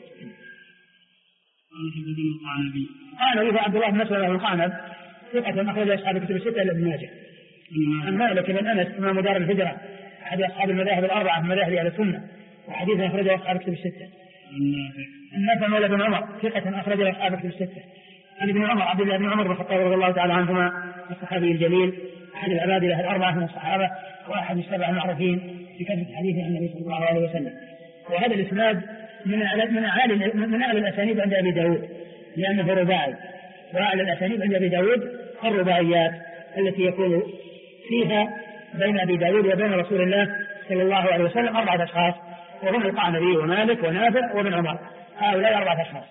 قال له عبد الله بن مسعود القعنب ثقة أخرج أصحاب الكتب الستة إلا ابن ماجه. عن مالك بن أنس إمام دار الهجرة أحد أصحاب المذاهب الأربعة من مذاهب أهل السنة، وحديث أخرجه أصحاب الكتب الستة. النافع مولى بن عمر ثقة أخرجه أصحاب الكتب الستة. عن ابن عمر عبد الله بن عمر بن الخطاب رضي الله تعالى عنهما الصحابي الجليل أحد العبادلة الأربعة من الصحابة وأحد السبع المعروفين في كتب الحديث عن النبي صلى الله عليه وسلم. وهذا الإسناد من أعلى الأسانيد عند أبي داود لأنه رباعي، وأعلى الأسانيد عند أبي داود الرباعيات التي يكون فيها بين أبي داود وبين رسول الله صلى الله عليه وسلم 4 أشخاص، وهم القعنبي ومالك ونافع وابن عمر، هؤلاء 4 أشخاص.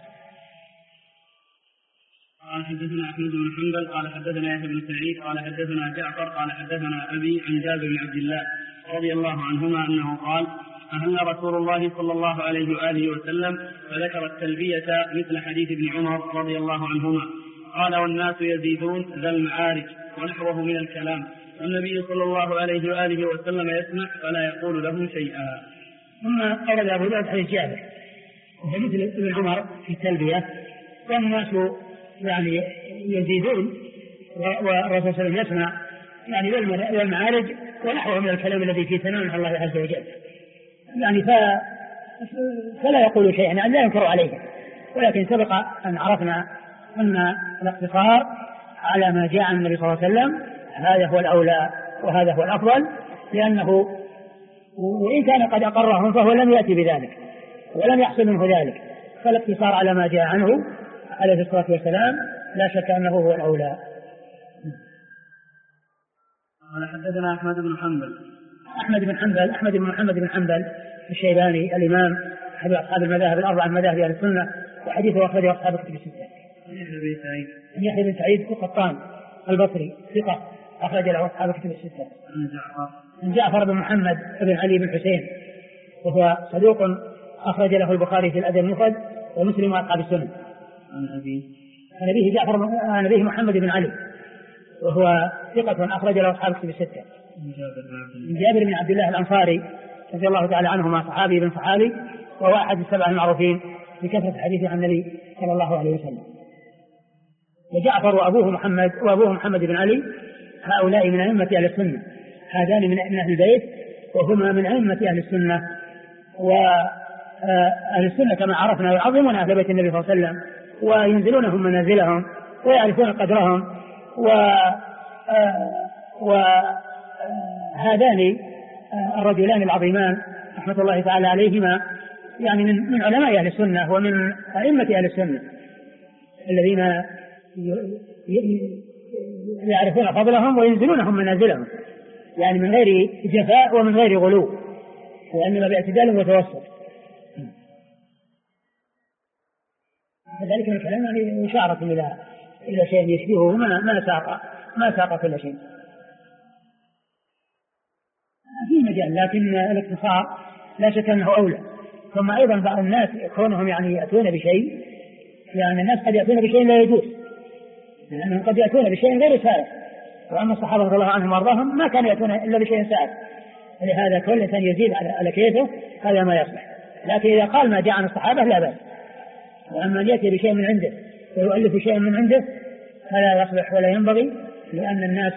قال حدثنا أحمد بن حنبل قال حدثنا يحيى بن سعيد قال حدثنا جعفر قال حدثنا أبي عن جابر بن عبد الله رضي الله عنهما أنه قال أهل رسول الله صلى الله عليه وآله وسلم فذكر التلبية مثل حديث ابن عمر رضي الله عنهما. قال والناس يزيدون ذا المعارج ونحوه من الكلام، والنبي صلى الله عليه وآله وسلم يسمع فلا يقول لهم شيئا. ثم أورد أبو داود حديث جابر ومثل ابن عمر في التلبية، والناس يعني يزيدون والرسول صلى الله عليه وسلم يسمع يعني والمعارج ونحوه من الكلام الذي فيه ثناء على الله عز وجل، يعني فلا يقول شيئا يعني لا ينكر عليه. ولكن سبق أن عرفنا أن الاقتصار على ما جاء عن النبي صلى الله عليه وسلم هذا هو الأولى وهذا هو الأفضل، لأنه وإن كان قد أقرهم فهو لم يأتي بذلك ولم يحصل منه ذلك، فالاقتصار على ما جاء عنه عليه الصلاة والسلام لا شك أنه هو الأولى. قال حدثنا أحمد بن محمد بن حنبل الشيباني الإمام أحد أصحاب المذاهب الأربعة من مذاهب أهل السنة، وحديثه أخرجه أصحاب الكتب الستة. يحيى بن سعيد القطان البصري ثقة أخرج له أصحاب الكتب الستة. عن جعفر بن محمد بن علي بن حسين وهو صدوق أخرج له البخاري في الأدب المفرد ومسلم وأصحاب السنة. عن أبيه محمد بن علي وهو ثقة أخرج له أصحاب الكتب الستة. من جابر بن عبد الله الأنصاري رضي الله تعالى عنهما صحابي بن صحابي وهو أحد السبع المعروفين بكثرة حديثه عن النبي صلى الله عليه وسلم. وجعفر وأبوه محمد بن علي هؤلاء من أئمة أهل السنة، هذان من أهل البيت وهما من أئمة أهل السنة. وأهل السنة كما عرفنا يعظمون أهل بيت النبي صلى الله عليه وسلم وينزلونهم منازلهم ويعرفون قدرهم. وهذان الرجلان العظيمان رحمة الله تعالى عليهما يعني من علماء أهل السنة ومن أئمة أهل السنة الذين يعرفون فضلهم وينزلونهم منازلهم، يعني من غير جفاء ومن غير غلو، وإنما باعتدال وتوسط. كذلك الكلام يعني إشارة إلى شيء يشبهه ما ساق كل شيء في مجال، لكن الاقتصار لا شك أنه أولى. ثم أيضا بعض الناس كونهم يعني يأتون بشيء، يعني الناس قد يأتون بشيء لا يجوز، لأنهم قد يأتون بشيء غير سائغ، وأما الصحابة رضي الله عنهم وارضاهم ما كانوا يأتون إلا بشيء سائغ، لهذا كل إنسان يزيد على كيفه هذا ما يصلح. لكن إذا قال ما جاء عن الصحابة لا بأس، وأما أن يأتي بشيء من عنده ويؤلف شيء من عنده فلا يصلح ولا ينبغي، لأن الناس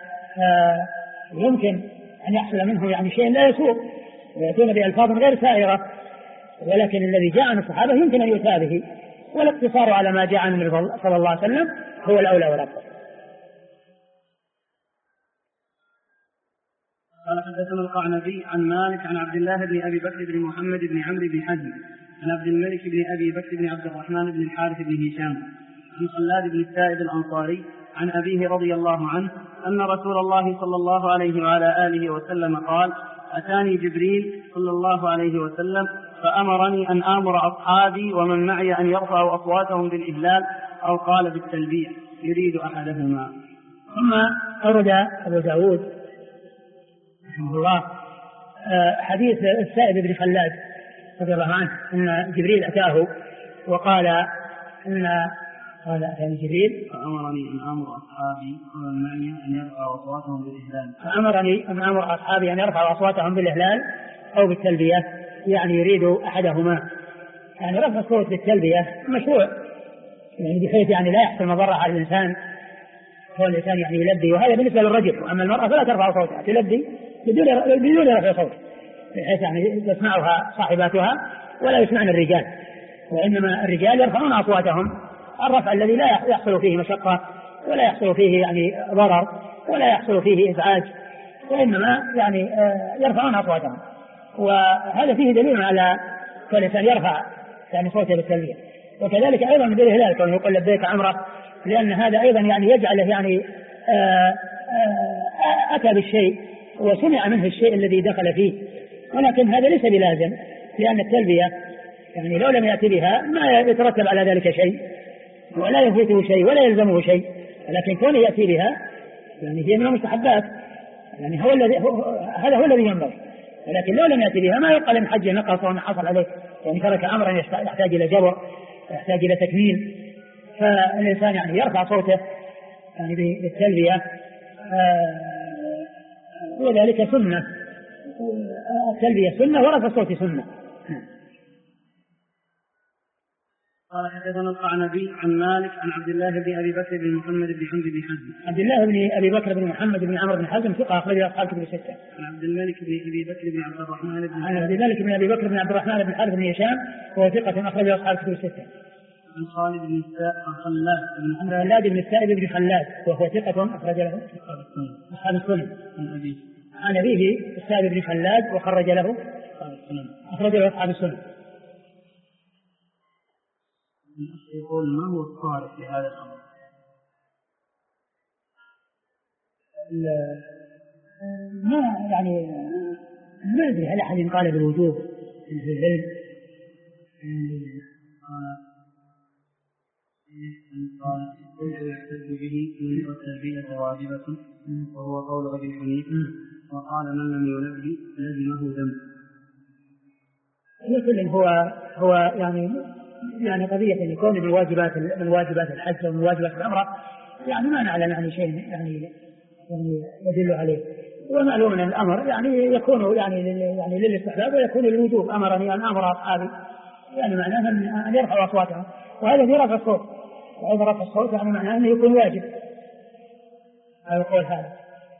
يمكن أن يحصل منه يعني شيء لا يسوق ويأتون بألفاظ غير سائغة، ولكن الذي جاء عن الصحابة يمكن أن يؤتى به، والاقتصار على ما جاء عن النبي صلى الله عليه وسلم هو الأولى والأفضل. قال حدثنا القعنبي عن مالك عن عبد الله بن أبي بكر بن محمد بن عمرو بن حزم عن عبد الملك بن أبي بكر بن عبد الرحمن بن الحارث بن هشام عن خلاد بن السائب الأنصاري عن أبيه رضي الله عنه أن رسول الله صلى الله عليه وعلى آله وسلم قال: أتاني جبريل صلى الله عليه وسلم فأمرني أن آمر أصحابي ومن معي أن يرفعوا أصواتهم بالإهلال أو قال بالتلبية يريد أحدهما. ثم أورد أبو داود رحمه الله حديث السائب بن خلاد رضي الله عنه أن جبريل أتاه وقال قال أتاني جبريل فأمرني أن آمر أصحابي ومن معي أن يرفعوا أصواتهم بالإهلال. فأمرني أن آمر أصحابي أن يرفعوا أصواتهم بالإهلال أو بالتلبية، يعني يريد أحدهما. يعني رفع الصوت بالتلبية مشروع، يعني بحيث يعني لا يحصل مضرة على الإنسان، هو الإنسان يعني يلبي، وهذا بالنسبة للرجل. وأما المرأة فلا ترفع صوتها، تلبي بدون رفع صوت، بحيث يعني تسمعها صاحباتها ولا يسمعن الرجال. وإنما الرجال يرفعون أصواتهم الرفع الذي لا يحصل فيه مشقة ولا يحصل فيه يعني ضرر ولا يحصل فيه إزعاج، وإنما يعني يرفعون أصواتهم. وهذا فيه دليل على كل إنسان يرفع يعني صوته بالتلبية. وكذلك أيضا بالإهلال كونه يقول لبيك عمرة، لأن هذا أيضا يعني يجعله يعني أتى بالشيء وسمع منه الشيء الذي دخل فيه، ولكن هذا ليس بلازم، لأن التلبية يعني لو لم يأتي بها ما يترتب على ذلك شيء ولا يفوته شيء ولا يلزمه شيء، ولكن كونه يأتي بها يعني هي من المستحبات، يعني هذا هو الذي ينبغي. ولكن لو لم يأتي بها ما يقال إن حج نقص وما حصل عليه، يعني ترك أمرا يحتاج إلى جبر، يحتاج إلى تكميل. فالإنسان يعني يرفع صوته يعني بالتلبية، وذلك سنة، التلبية سنة ورفع الصوت سنة. قال حدثنا القعنبي عن مالك عن عبد الله بن أبي بكر بن محمد بن عمرو بن حزم. عبد الله بن أبي بكر بن محمد بن عمرو بن حزم ثقة أخرجه أصحاب كتب الستة. عن عبد الملك بن أبي بكر بن عبد الرحمن بن عن عبد الملك بن أبي بكر بن عبد الرحمن بن الحارث بن هشام وهو ثقة أخرجه أصحاب كتب الستة. عن خالد بن خلاد بن السائب بن خلاد وهو ثقة أخرج له أصحاب السنن. عن أبيه السائب بن خلاد وخرج له أخرج له أصحاب السنن. يقول ما هو الصارف في هذا الأمر؟ ما يعني ما أدري هل أحد قال بالوجوب في العلم؟ قال يحتج به من التلبية واجبة وهو قول أبي حنيفة، وقال من لم يلبي لزمه ذنب. لكن هو يعني قضية أن يكون من واجبات الحج ومن واجبات العمرة، يعني ما نعلم يعني شيء يعني يدل عليه. ومعلوم أن الأمر يعني يكون يعني للاستحباب ويكون للوجوب. أمرني أن أمر أصحابي، يعني معناه أن يرفعوا أصواتهم، وهذا في رفع الصوت، وإذا رفع الصوت يعني معناه أنه يكون واجب. هذا القول هذا.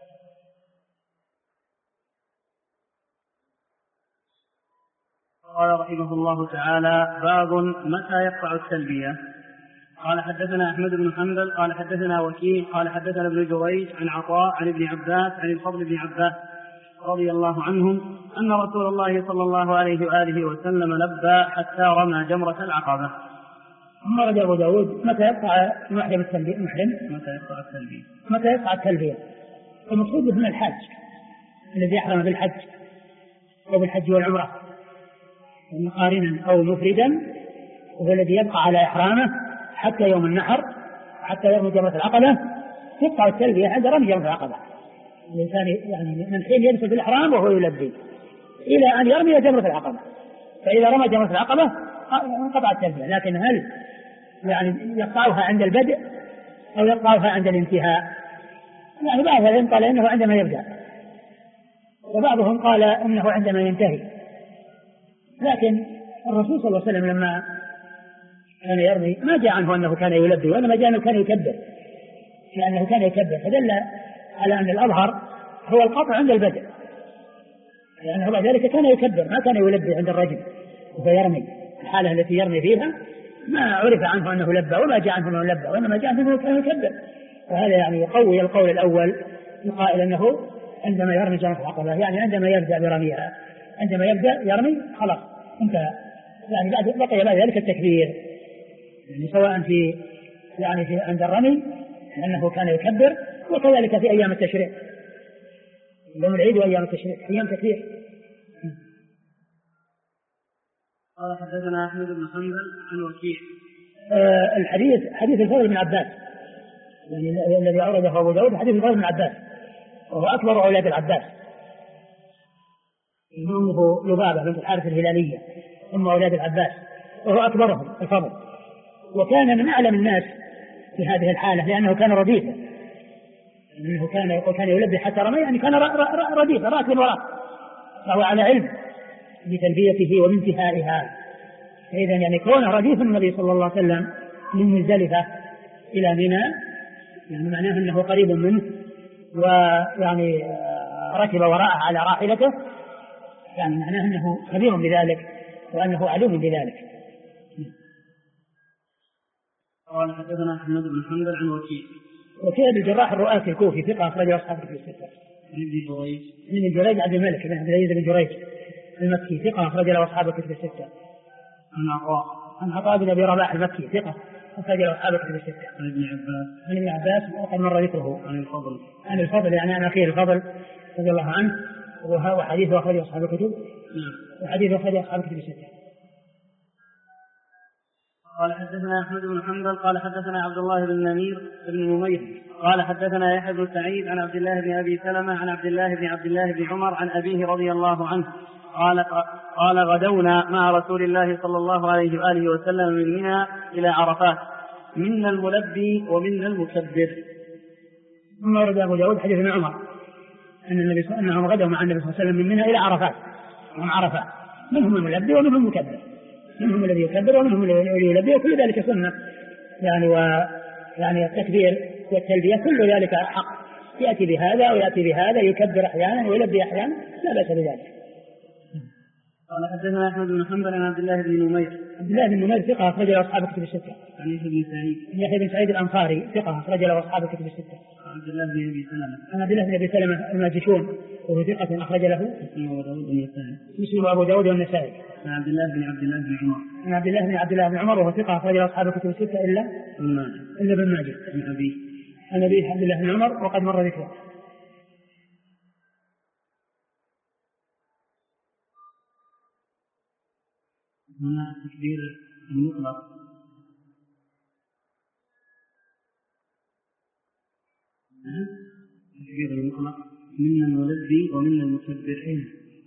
قال رحمه الله تعالى: باب متى يقطع التلبية. قال حدثنا أحمد بن حنبل قال حدثنا وكيع قال حدثنا ابن جريج عن عطاء عن ابن عباس عن الفضل بن عباس رضي الله عنهم أن رسول الله صلى الله عليه وآله وسلم لبى حتى رمى جمرة العقبة. ثم ورد أبو داود متى يقطع المحرم التلبية؟ متى يقطع التلبية؟ المقصود هنا الحاج الذي يحرم بالحج أو بالحج والعمرة قارنا أو مفردا، وهو الذي يبقى على إحرامه حتى يوم النحر، حتى يرمي جمرة العقبة تقطع التلبية عند رمي جمرة العقبة. الإنسان يعني من حين يلبس الإحرام وهو يلبي إلى أن يرمي جمرة العقبة، فإذا رمى جمرة العقبة انقطع التلبية. لكن هل يعني يقطعها عند البدء أو يقطعها عند الانتهاء؟ يعني بعض العلم قال إنه عندما يبدأ، وبعضهم قال إنه عندما ينتهي. لكن الرسول صلى الله عليه وسلم لما كان يرمي ما جاء عنه أنه كان يلبي، وإنما جاء أنه كان يكبر، لأنه كان يكبر، فدل على أن الأظهر هو القطع عند البدء، لأنه بعد ذلك كان يكبر ما كان يلبي عند الرجل وهو يرمي. الحالة التي يرمي فيها ما عرف عنه أنه لبى، وما جاء عنه أنه لبى، وإنما جاء عنه أنه كان يكبر. وهذا يعني يقوي القول الأول القائل أنه عندما يرمي جمرة العقبة، يعني عندما يبدأ برميها، عندما يبدأ يرمي خلاص انتهى. يعني بقي بعد ذلك التكبير، يعني سواء في عند الرمي لأنه كان يكبر، وكذلك في أيام التشريق، يوم العيد وأيام التشريق أيام تكبير. قال حدثنا أحمد بن حنبل عن وكيع. حديث الفضل بن عباس يعني الذي أورده أبو داود، حديث الفضل بن عباس وهو أكبر أولاد العباس، أمه لبابة بنت الحارث الهلالية أم أولاد العباس، وهو أكبرهم الفضل، وكان من أعلم الناس في هذه الحالة لأنه كان رديفا، لأنه كان يلبي حتى رمي، يعني كان رديفا راكب وراء، فهو على علم بتلبيته وبانتهائها. فإذا يعني كونه رديف النبي صلى الله عليه وسلم من مزدلفة إلى منى يعني معناه أنه قريب منه، ويعني ركب وراءه على راحلته، يعني معناه أنه خبير بذلك وأنه عليم بذلك. قال حدثنا أحمد بن حنبل عن وكيع بن الجراح الرؤاسي الكوفي ثقة أخرجه أصحاب الكتب الستة. ابن جريج عبد الملك بن عبد العزيز بن جريج المكي ثقة أخرجه أصحاب الكتب الستة. عن عطاء بن أبي رباح المكي ثقة أخرجه أصحاب الكتب الستة. عن ابن عباس وقد مر ذكره. عن الفضل يعني عن أخيه الفضل رضي الله عنه، وهو حديث أخرجه أصحاب الكتب، وحديث أخرجه أصحاب الكتب الستة. قال حدثنا أحمد بن حنبل قال حدثنا عبد الله بن نمير بن نمير قال حدثنا يحيى بن سعيد عن عبد الله بن أبي سلمة عن عبد الله بن عمر عن أبيه رضي الله عنه قال غدونا مع رسول الله صلى الله عليه وآله وسلم من منى إلى عرفات، منا الملبي ومنا المكبر. ثم ورد أبو داود حديث ابن عمر أنهم غدوا مع النبي صلى الله عليه وسلم من منى إلى عرفات، وهم عرفات منهم الملبي ومنهم المكبر، منهم الذي يكبر ومنهم الذي يلبي، وكل ذلك سنة يعني التكبير والتلبية كل ذلك حق، يأتي بهذا ويأتي بهذا، يكبر أحيانا ويلبي أحيانا، لا بأس بذلك. قال حدثنا أحمد بن حنبل عن عبد الله بن نمير. عبد الله بن نمير ثقة أخرج له أصحاب الكتب الستة. عن يحيى بن سعيد الأنصاري ثقة أخرج له أصحاب الكتب الستة. عن عبد الله بن أبي سلمة. عن عبد الله بن أبي سلمة الماجشون وهو ثقة أخرج له مسلم وأبو داود والنسائي. عن عبد الله بن عمر. عن عبد الله بن عمر وهو ثقة أخرج له أصحاب الكتب الستة إلا ابن ماجه. عن أبيه عبد الله بن عمر وقد مر ذكره. هنا تكبير المطلق من الملبي ومن المكبر،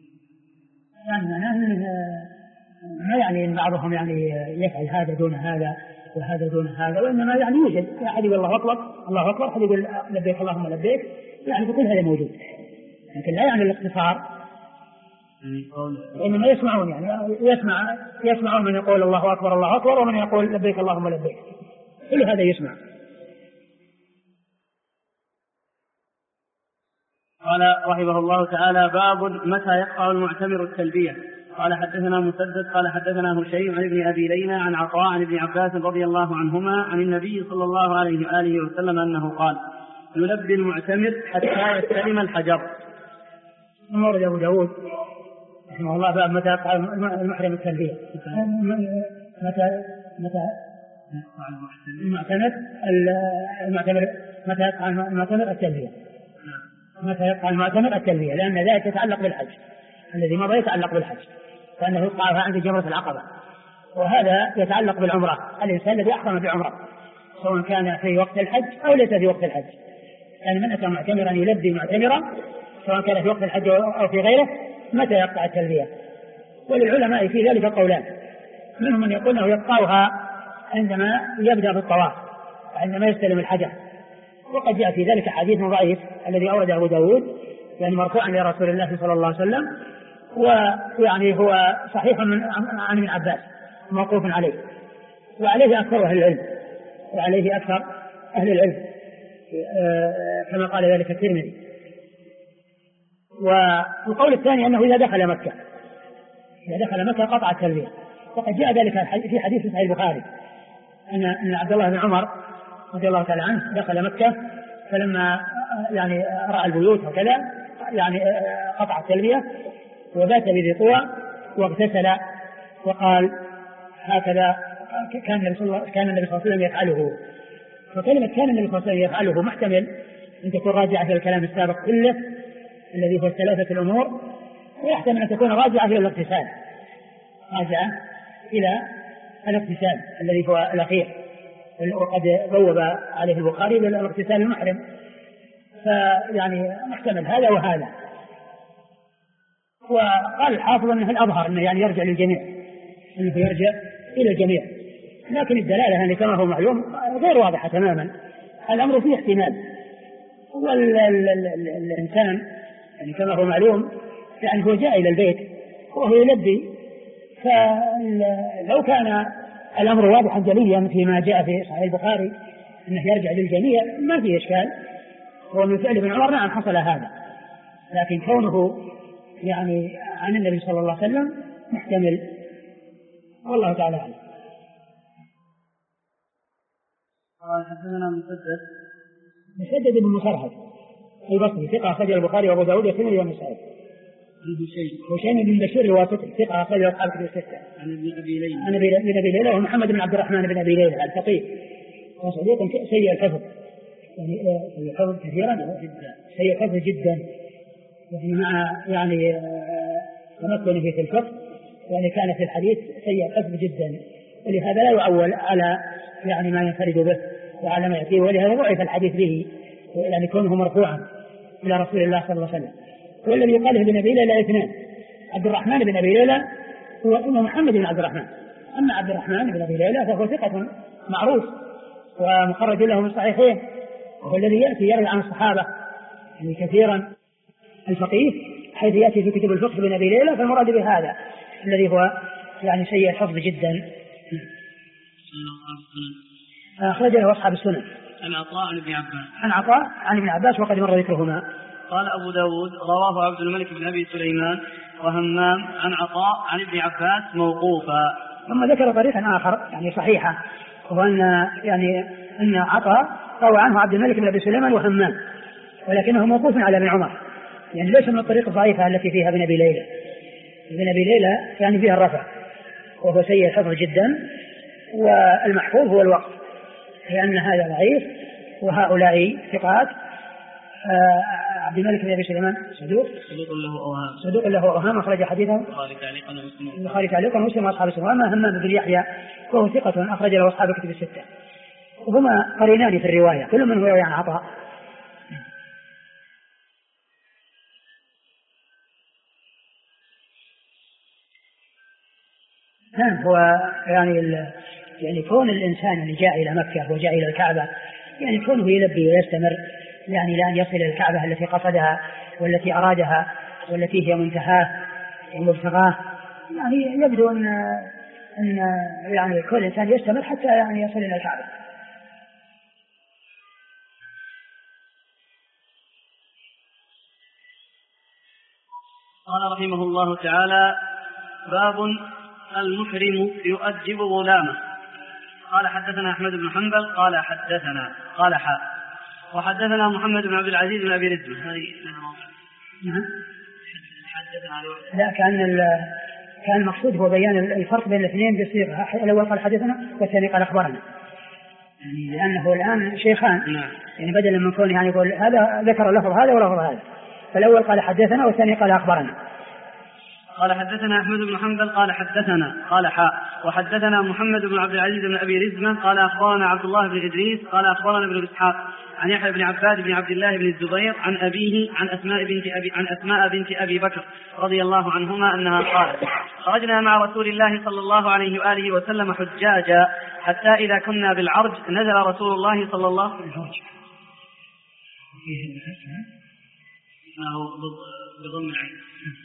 يعني ما يعني إن بعضهم يعني يفعل هذا دون هذا وهذا دون هذا، وإنما يعني يوجد أحد يقول الله أكبر، أحد يقول لبيك اللهم لبيك، يعني كل هذا موجود، لكن لا يعني الاقتصار، إنما يسمعون يعني يسمعون من يقول الله أكبر ومن يقول لبيك اللهم لبيك، كل هذا يسمع. قال رحمه الله تعالى: باب متى يقطع المعتمر التلبية. قال حدثنا مسدد قال حدثنا هشيم عن ابن أبي ليلى عن عطاء عن ابن عباس رضي الله عنهما عن النبي صلى الله عليه وآله وسلم أنه قال: يلبي المعتمر حتى يستلم الحجر. ورد أبو داود رحمه الله باب متى يقطع المحرم التلبية. المعتمر متى يقع المعتمر التلبية، متى يقع المعتمر التلبية، لأن ذلك يتعلق بالحج، الذي مضى يتعلق بالحج، فإنه يقعها عند جمرة العقبة. وهذا يتعلق بالعمرة، الإنسان الذي أحرم بعمرة سواء كان في وقت الحج أو ليس في وقت الحج، يعني من أتى معتمرا يلبي معتمرا سواء كان في وقت الحج أو في غيره متى يقطع التلبية. وللعلماء في ذلك قولان، منهم من يقول أنه يقطعها عندما يبدأ بالطواف عندما يستلم الحجر، وقد جاء في ذلك حديث ضعيف الذي أورده أبو داود يعني مرفوعا لرسول الله صلى الله عليه وسلم، ويعني هو صحيح عن ابن عباس موقوف عليه، وعليه أكثر أهل العلم، وعليه أكثر أهل العلم كما قال ذلك الترمذي. والقول الثاني أنه إذا دخل مكة قطع التلبية، وقد جاء ذلك في حديث صحيح البخاري أن عبد الله بن عمر رضي الله تعالى عنه دخل مكة، فلما يعني رأى البيوت وكذا يعني قطع التلبية وبات بذي طوى واغتسل وقال هكذا كان النبي صلى الله عليه وسلم يفعله. فكلمة كان النبي صلى الله عليه وسلم يفعله محتمل أن تكون راجعة في الكلام السابق كله الذي هو الثلاثة الأمور، ويحتمل أن تكون راجعة إلى الاغتسال، راجعة إلى الاغتسال الذي هو الأخير، وقد بوب عليه البخاري بالاغتسال المحرم، فيعني محتمل هذا وهذا. وقال الحافظ أنه الأظهر أنه يعني يرجع للجميع، أنه يرجع إلى الجميع، لكن الدلالة يعني كما هو معلوم غير واضحة تماما، الأمر فيه احتمال. والإنسان يعني كما هو معلوم يعني هو جاء إلى البيت وهو يلبي، فلو كان الأمر واضحا جليا فيما جاء في صحيح البخاري أنه يرجع للجميع ما فيه إشكال، ومن فعل ابن عمر نعم حصل هذا، لكن كونه يعني عن النبي صلى الله عليه وسلم محتمل، والله تعالى أعلم. قال حدثنا مسدد بن مسرهد البصري ثقة أخرج البخاري وأبو داود والترمذي والنسائي. هشيم بن بشير الواسطي ثقة أخرج أصحاب الكتب الستة. عن ابن أبي ليلى. عن ابن أبي ليلى ومحمد بن عبد الرحمن بن أبي ليلى الفقيه، وصديق سيء الحفظ، يعني سيء الحفظ كثيرا جدا، سيء الحفظ جدا، يعني مع يعني تمكنه في الفقه يعني كان في الحديث سيء الحفظ جدا، ولهذا لا يعول على يعني ما ينفرد به وعلى ما يأتيه، ولهذا ضعف الحديث به يعني كونه مرفوعا إلى رسول الله صلى الله عليه وسلم. والذي قاله ابن أبي ليلى اثنان، عبد الرحمن بن أبي ليلى ومحمد بن عبد الرحمن. أما عبد الرحمن بن أبي ليلى فهو ثقة معروف ومخرج له من الصحيحين، وهو الذي يأتي يروي عن الصحابة يعني كثيرا الفقيه، حيث يأتي في كتب الفقه بن أبي ليلى، فالمراد بهذا الذي هو يعني سيء الحفظ جدا. أخرج له أصحاب السنن. عن عطاء بن عباس. عن عطاء عن ابن عباس وقد مر ذكرهما. قال أبو داود رواه عبد الملك بن أبي سليمان وهمام عن عطاء عن ابن عباس موقوفا. ثم ذكر طريقا آخر يعني صحيحة، وأن يعني أن عطاء روى عنه عبد الملك بن أبي سليمان وهمام، ولكنه موقوف على ابن عمر، يعني ليس من الطريق الضعيفة التي فيها ابن أبي ليلى. ابن أبي ليلى يعني فيها الرفع وهو سيء الحفظ جدا، والمحفوظ هو الوقف، لأن هذا ضعيف وهؤلاء ثقات. عبد الملك بن أبي سليمان صدوق له أوهام أخرج حديثه البخاري تعليقا ومسلم وأصحاب السنن. وأما همام بن يحيى وهو ثقة أخرج له أصحاب الكتب الستة، وهما قرينان في الرواية كل من هو يروي عن عطاء. هو يعني كون الإنسان اللي جاء إلى مكة وجاء إلى الكعبة يعني كونه يلبي ويستمر يعني لأن يصل إلى الكعبة التي قصدها والتي أرادها والتي هي منتهاه ومبتغاه، يعني يبدو أن يعني كل إنسان يستمر حتى يعني يصل إلى الكعبة. قال رحمه الله تعالى: باب المحرم يؤدب غلامه. قال حدثنا أحمد بن حنبل قال وحدثنا محمد بن عبد العزيز بن أبي رزمة. نعم. لا كان المقصود هو بيان الفرق بين الاثنين بصيغة، الأول قال حدثنا والثاني قال أخبرنا، يعني لأنه الآن شيخان. نعم. يعني بدل من كونه يعني يقول هذا ذكر اللفظ هذا ولفظ هذا، فالأول قال حدثنا والثاني قال أخبرنا. قال حدثنا أحمد بن حنبل قال حدثنا قال حاء وحدثنا محمد بن عبد العزيز بن أبي رزمة قال أخبرنا عبد الله بن إدريس قال أخبرنا ابن إسحاق عن يحيى بن عباد بن عبد الله بن الزبير عن أبيه عن أسماء بنت أبي بكر رضي الله عنهما أنها قالت خرجنا مع رسول الله صلى الله عليه وآله وسلم حجاجا حتى إذا كنا بالعرج نزل رسول الله صلى الله عليه وسلم بضم العين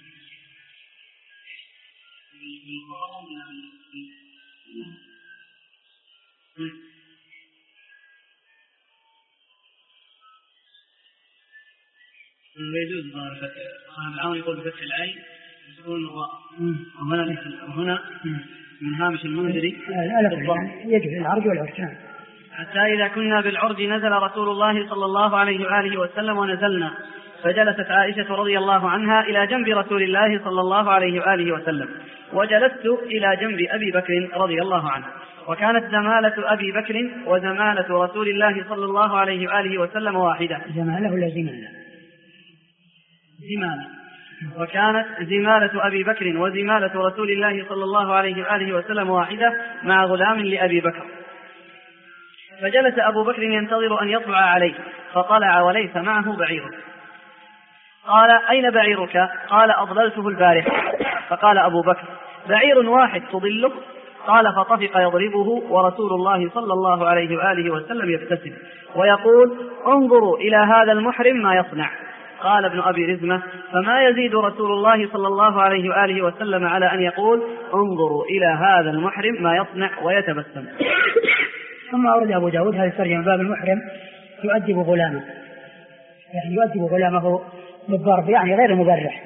يجوز العون يقول بفتح العين يقول وهنا من هامش المنذري يجوز العرج والعرج. حتى إذا كنا بالعرج نزل رسول الله صلى الله عليه وآله وسلم ونزلنا فجلست عائشة رضي الله عنها إلى جنب رسول الله صلى الله عليه وآله وسلم وجلست إلى جنب أبي بكر رضي الله عنه وكانت زمالة أبي بكر وزمالة رسول الله صلى الله عليه وآله وسلم واحدة. زمالة ولا زمالة؟ زمالة. وكانت زمالة أبي بكر وزمالة رسول الله صلى الله عليه وآله وسلم واحدة مع غلام لأبي بكر. فجلس أبو بكر ينتظر أن يطلع عليه فطلع وليس معه بعيره. قال أين بعيرك؟ قال أضللته البارحة. فقال أبو بكر بعير واحد تضله؟ قال فطفق يضربه ورسول الله صلى الله عليه وآله وسلم يبتسم ويقول انظروا إلى هذا المحرم ما يصنع. قال ابن أبي رزمة فما يزيد رسول الله صلى الله عليه وآله وسلم على أن يقول انظروا إلى هذا المحرم ما يصنع ويتبسم. ثم أورد أبو داود هذا الترجمة باب المحرم يؤدب غلامه، يعني يؤدب غلامه بالضرب يعني غير مبرح.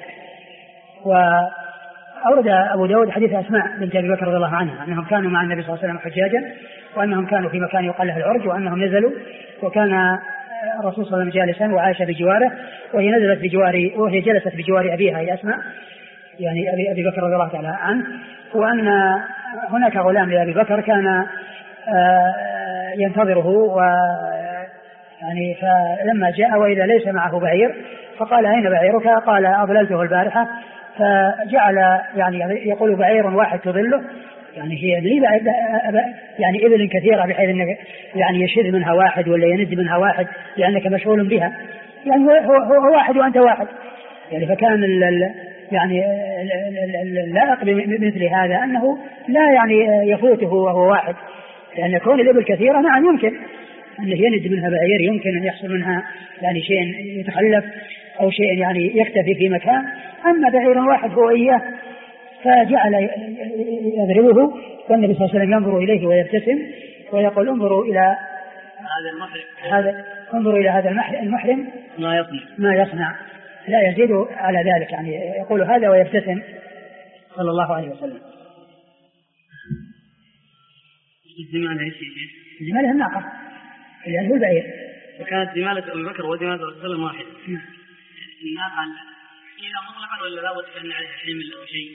وأورد أبو داود حديث أسماء بنت أبي بكر رضي الله عنها أنهم كانوا مع النبي صلى الله عليه وسلم حجاجا وأنهم كانوا في مكان يقال له العرج وأنهم نزلوا وكان الرسول صلى الله عليه وسلم جالسا وعائشة بجواره وهي جلست بجوار أبيها هي أسماء يعني أبي بكر رضي الله تعالى عنه، وأن هناك غلام لأبي بكر كان ينتظره يعني فلما جاء وإذا ليس معه بعير فقال أين بعيرك؟ قال أضللته البارحة. فجعل يعني يقول بعير واحد تضله، يعني هي يعني إبل كثيرة بحيث أنك يعني يشذ منها واحد ولا يند منها واحد لأنك مشغول بها، يعني هو واحد وأنت واحد يعني. فكان يعني اللائق بمثل هذا أنه لا يعني يفوته وهو واحد، لأن كون الإبل كثيرة نعم يمكن أنه يند منها بعير، يمكن أن يحصل منها يعني شيء يتخلف أو شيء يعني يختفي في مكان، أما بعير واحد هو إياه. فجعل يضربه والنبي صلى الله عليه وسلم ينظر إليه ويبتسم ويقول انظروا إلى هذا المحرم ما يصنع لا يزيد على ذلك، يعني يقول هذا ويبتسم صلى الله عليه وسلم. زمالة الناقة اللي هو البعير، وكانت زمالة أبي بكر وزمالة رسول الله صلى واحد. الناقة إذا مطلقا ولا لا بد أن عليها حمل أو شيء؟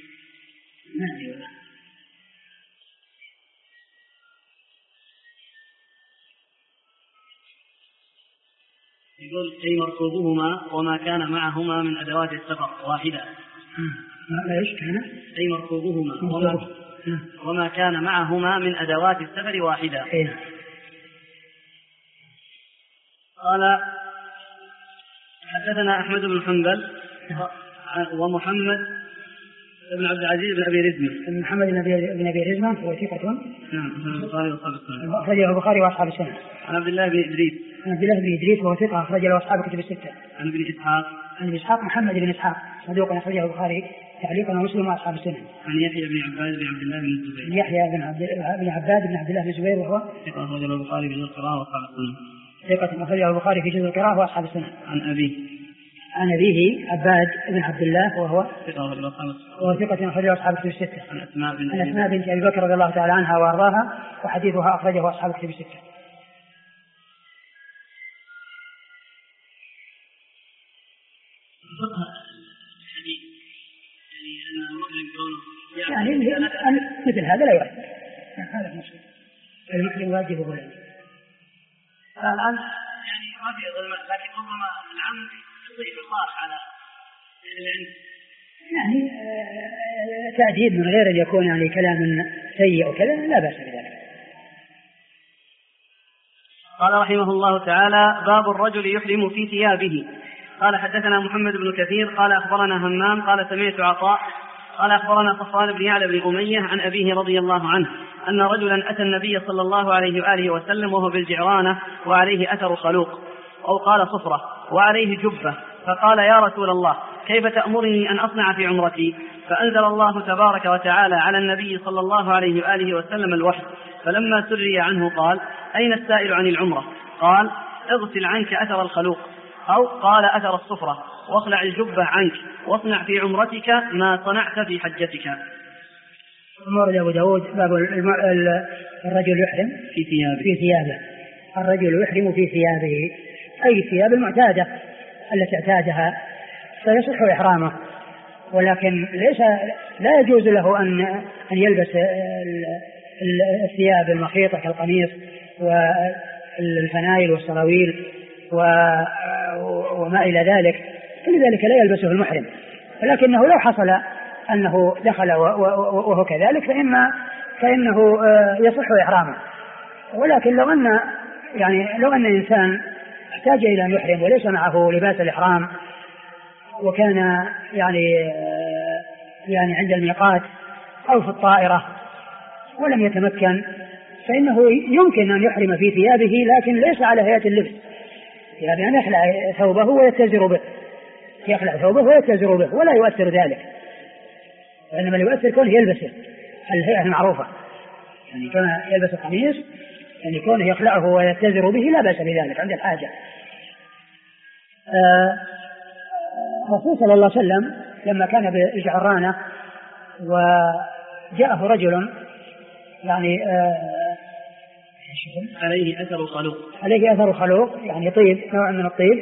يقول أي مركوبهما وما كان معهما من أدوات السفر واحدة. أي مركوبهما وما كان معهما من أدوات السفر واحدة. قال حدثنا أحمد بن حنبل ومحمد بن عبد العزيز بن أبي رزمة. محمد بن أبي رزمة هو ثقة. نعم. البخاري وأصحاب السنن. أخرجه البخاري وأصحاب السنن. عن عبد الله بن إدريس. وهو ثقة أخرج له أصحاب الكتب الستة. عن ابن إسحاق. محمد بن إسحاق صدوق أخرجه البخاري تعليقا ومسلم وأصحاب السنن. عن يحيى بن عباد بن عبد الله بن الزبير. يحيى بن عباد بن عبد الله بن الزبير وهو ثقة أخرجه البخاري في جزء القراءة وأصحاب السنن. ثقة أخرجه البخاري في جزء القراءة وأصحاب السنن. عن أبيه عباد بن عبد الله وهو ثقة أخرجه أصحاب الكتب الستة. عن أسماء بنت أبي بكر رضي الله تعالى عنها وأرضاها وحديثها أخرجه أصحاب الكتب الستة. يعني مثل هذا لا يؤثر، هذا المسلم المحرم واجب غلام الآن يعني ما في ظلمات، لكن ربما العام يضيف الخاص على العلم. يعني تأديب من غير أن يكون يعني كلام سيء وكذا لا بأس بذلك. قال رحمه الله تعالى: باب الرجل يحرم في ثيابه. قال حدثنا محمد بن كثير قال أخبرنا همام قال سمعت عطاء قال أخبرنا صفوان بن يعلى بن أمية عن أبيه رضي الله عنه أن رجلا أتى النبي صلى الله عليه وآله وسلم وهو بالجعرانة وعليه أثر خلوق أو قال صفرة وعليه جبة، فقال: يا رسول الله، كيف تأمرني أن أصنع في عمرتي؟ فأنزل الله تبارك وتعالى على النبي صلى الله عليه وآله وسلم الوحي، فلما سري عنه قال: أين السائل عن العمرة؟ قال: اغسل عنك أثر الخلوق، أو قال أثر الصفرة، واخلع الجبة عنك، واصنع في عمرتك ما صنعت في حجتك. أمر أبو داود باب الرجل يحرم في ثيابه. الرجل يحرم في ثيابه أي الثياب المعتادة التي اعتادها فيصح إحرامه، ولكن لا يجوز له أن يلبس الثياب المخيطة كالقميص والفنايل والسراويل وما إلى ذلك، كل ذلك لا يلبسه المحرم. ولكنه لو حصل أنه دخل وهو كذلك فإنه يصح إحرامه. ولكن لو أن إنسان احتاج إلى أن يحرم وليس معه لباس الإحرام وكان يعني عند الميقات أو في الطائرة ولم يتمكن، فإنه يمكن أن يحرم في ثيابه، لكن ليس على هيئة اللبس، يعني أن يخلع ثوبه ويتزر به ولا يؤثر ذلك، وإنما يؤثر كونه يلبسه الهيئة المعروفة، يعني كما يلبس القميص يعني كونه يخلعه ويتزر به لا بأس بذلك عند الحاجة. الرسول صلى الله عليه وسلم لما كان بالجعرانة وجاءه رجل يعني عليه أثر خلوق يعني طيب، نوع من الطيب،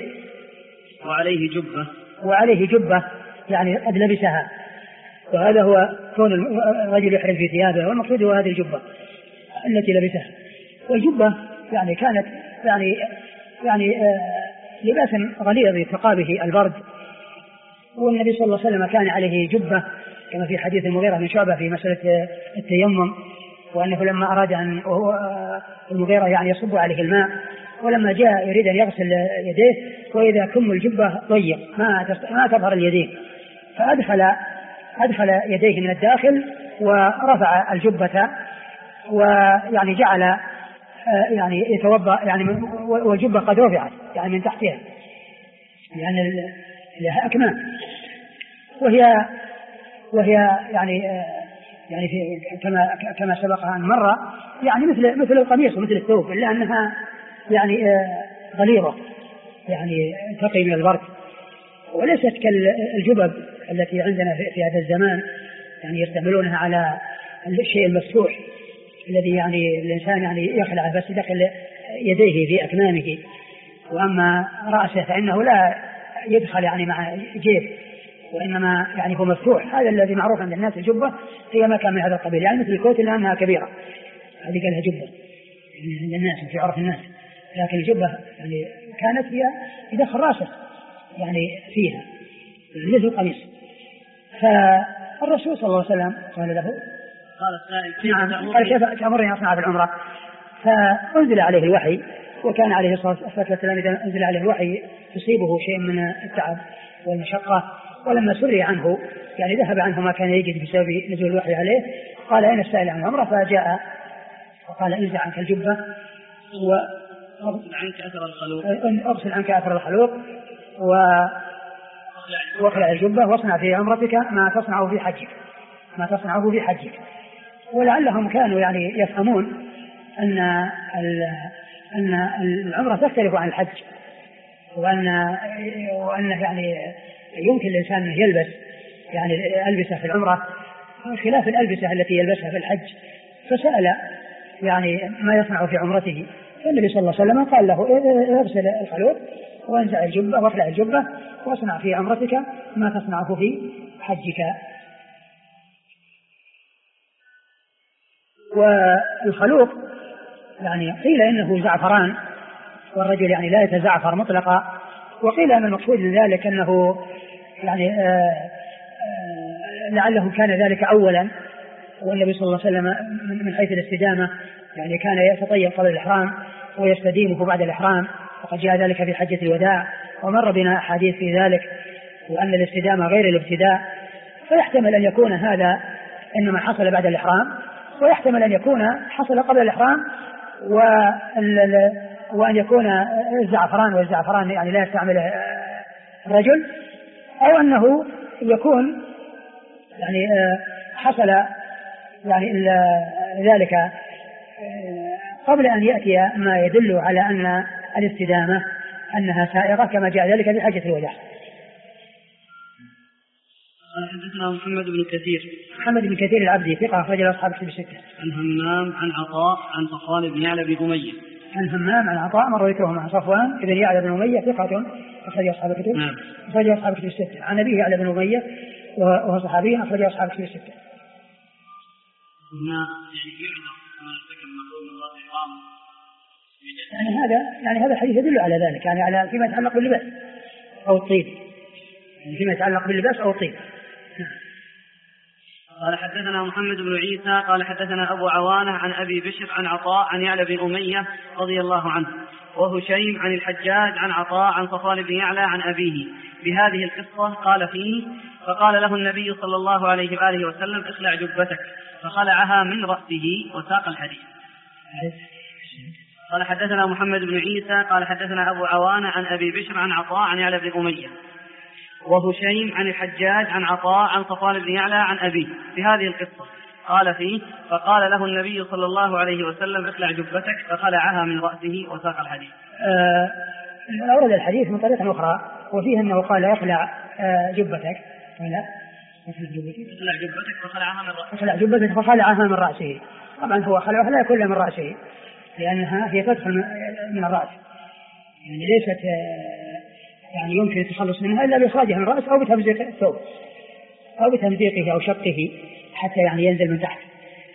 وعليه جبة يعني قد لبسها، وهذا هو كون الرجل يحرم في ثيابه، والمقصود هو هذه الجبة التي لبسها. والجبة يعني كانت يعني لباس غليظ يتقى به البرد، والنبي صلى الله عليه وسلم كان عليه جبة كما في حديث المغيرة بن شعبة في مسألة التيمم، وأنه لما أراد أن المغيرة يعني يصب عليه الماء، ولما جاء يريد أن يغسل يديه وإذا كم الجبة ضيق ما تظهر اليدين، فأدخل يديه من الداخل ورفع الجبة ويعني جعل يعني يتوضأ يعني والجبة قد رفعت يعني من تحتها، يعني لها أكمام، وهي يعني في كما سبق أن مر يعني مثل القميص ومثل الثوب، إلا أنها يعني غليظة يعني تقي من البرد، وليست كالجبب التي عندنا في هذا الزمان يعني يستعملونها على الشيء المفتوح الذي يعني الإنسان يعني يخلع بس يدخل يديه في أكمامه، وأما رأسه فإنه لا يدخل يعني مع جيب، وإنما يعني هو مفتوح. هذا الذي معروف عند الناس الجبة هي ما كان من هذا القبيل، يعني مثل الكوت إلا أنها كبيرة، هذه قالها جبة يعني عند الناس في عرف الناس، لكن الجبة يعني كانت هي يدخل رأسه يعني فيها مثل القميص. فالرسول صلى الله عليه وسلم قال له قال كيف تأمرني أصنع في العمرة؟ فأنزل عليه الوحي، وكان عليه الصلاة والسلام إذا أنزل عليه الوحي يصيبه شيء من التعب والمشقة، ولما سري عنه يعني ذهب عنه ما كان يجد بسبب نزول الوحي عليه، قال أين السائل عن العمرة؟ فجاء وقال انزع عنك الجبة واغسل عنك أثر الخلوق واخلع الجبة واصنع في عمرتك ما تصنعه في حجك. ولعلهم كانوا يعني يفهمون أن العمرة تختلف عن الحج، وأنه يعني يمكن الإنسان أن يلبس يعني ألبسة في العمرة خلاف الألبسة التي يلبسها في الحج، فسأل يعني ما يصنع في عمرته، فالنبي صلى الله عليه وسلم قال له اغسل الخلوق وانزع الجبة واخلع الجبة واصنع في عمرتك ما تصنعه في حجك. والخلوق يعني قيل إنه زعفران والرجل يعني لا يتزعفر مطلقا. وقيل أن المقصود من ذلك أنه يعني لعله كان ذلك أولا، والنبي صلى الله عليه وسلم من حيث الاستدامة يعني كان يتطيب قبل الإحرام ويستديمه بعد الإحرام، وقد جاء ذلك في حجة الوداع ومر بنا أحاديث في ذلك، وأن الاستدامة غير الابتداء. فيحتمل أن يكون هذا إنما حصل بعد الإحرام، ويحتمل أن يكون حصل قبل الإحرام، وأن يكون الزعفران، والزعفران يعني لا يستعمله الرجل، أو أنه يكون يعني حصل يعني ذلك قبل أن يأتي ما يدل على أن الاستدامة أنها سائغة، كما جاء ذلك في حجة الوداع. حدثنا محمد بن كثير. محمد بن كثير العبدي ثقة أخرج له أصحاب الكتب الستة. عن همام عن عطاء عن صفوان بن يعلى بن أمية. عن همام عن عطاء مر ذكرهم عن صفوان بن يعلى بن أمية ثقة أخرج أصحاب الكتب. نعم. أخرج أصحاب الكتب الستة. عن أبيه يعلى بن أمية وهو صحابي أخرج أصحاب الكتب الستة. يعني هذا الحديث يدل على ذلك، يعني على فيما يتعلق باللباس أو الطيب، يعني فيما يتعلق باللباس أو الطيب. قال حدثنا محمد بن عيسى قال حدثنا أبو عوانة عن أبي بشر عن عطاء عن يعلى بن أمية رضي الله عنه، وهشيم عن الحجاج عن عطاء عن صفوان بن يعلى عن أبيه بهذه القصة. قال فيه: فقال له النبي صلى الله عليه وآله وسلم: اخلع جبتك، فخلعها من رأسه، وساق الحديث. قال حدثنا محمد بن عيسى قال حدثنا أبو عوانة عن أبي بشر عن عطاء عن يعلى بن أمية، وهشيم عن الحجاج عن عطاء عن صفوان بن يعلى عن أبيه بهذه القصة. قال فيه: فقال له النبي صلى الله عليه وسلم: اخلع جبتك، فخلعها من رأسه، وساق الحديث. أورد الحديث من طريقة أخرى وفيه أنه قال: اخلع جبتك، اخلع جبتك فخلعها من رأسه. طبعا هو خلعها لا يكون من رأسه، لأنها هي تدخل من الرأس، يعني ليست يعني يمكن التخلص منها إلا بإخراجها من الرأس أو بتمزيق الثوب أو بتمزيقه أو شقه حتى يعني ينزل من تحت.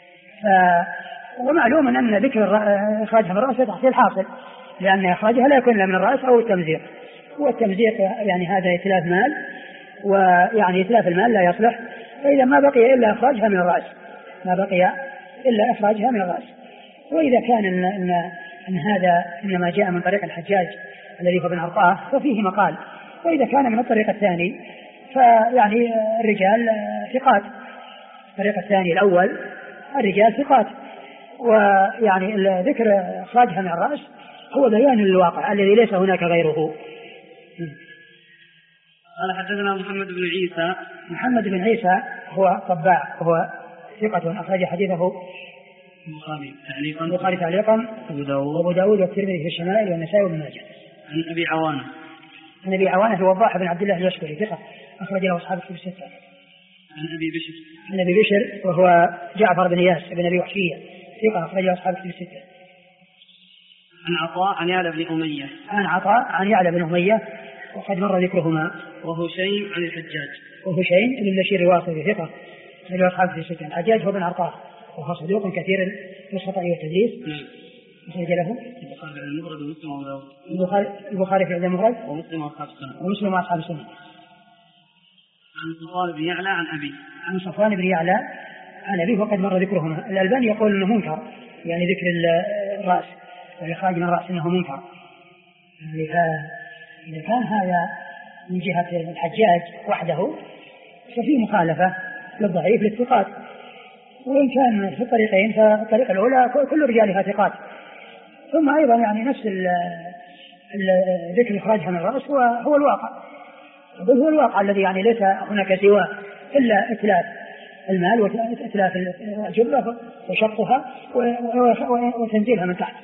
ومعلوم أن ذكر إخراجها من الرأس تحت الحاصل، لأن إخراجها لا يكون إلا من الرأس أو التمزيق، والتمزيق يعني هذا إتلاف مال، ويعني إتلاف المال لا يصلح، فإذا ما بقي إلا إخراجها من الرأس، ما بقي إلا إخراجها من الرأس. وإذا كان إن هذا إنما جاء من طريق الحجاج الذي هو بن عطاء ففيه مقال، وإذا كان من الطريق الثاني فيعني الرجال ثقات، الطريق الثاني الأول الرجال ثقات، ويعني ذكر إخراجها من الرأس هو بيان للواقع الذي ليس هناك غيره. قال حدثنا محمد بن عيسى. محمد بن عيسى هو طباع، وهو ثقة أخرج حديثه البخاري تعليقا وأبو داود والترمذي في الشمائل والنسائي وابن ماجه. عن أبي عوانة. عن أبي عوانة هو وضاح بن عبد الله اليشكري ثقة أخرج له أصحاب الكتب الستة. عن أبي بشر. عن أبي بشر وهو جعفر بن إياس بن أبي وحشية ثقة أخرج له أصحاب الكتب الستة. عن عطاء عن يعلى بن أمية. عن عطاء عن يعلى بن أمية وقد مر ذكرهما. وهشيم عن الحجاج. وهشيم بن بشير الواصلي ثقة أخرج له أصحاب الكتب الستة. الحجاج هو بن عطاء وهو صدوق كثير الخطأ والتدليس. أخرج له البخاري في المفرد ومسلم وأبو داود. البخاري في المفرد ومسلم وأصحاب السنة. ومسلم وأصحاب السنة. عن صفوان بن يعلى عن أبي. عن صفوان بن يعلى عن أبيه وقد مر ذكرهما. الألباني يقول إنه منكر، يعني ذكر الرأس والإخراج من الرأس إنه منكر. إذا كان هذا من جهة الحجاج وحده ففي مخالفة للضعيف للثقات، وإن كان في الطريقين فالطريقة الأولى كل رجالها ثقات. ثم أيضا يعني نفس ذكر إخراجها من الرأس هو الواقع، بل هو الواقع الذي يعني ليس هناك سوى إلا إتلاف المال وإتلاف الجبة وشقها وتنزيلها من تحت.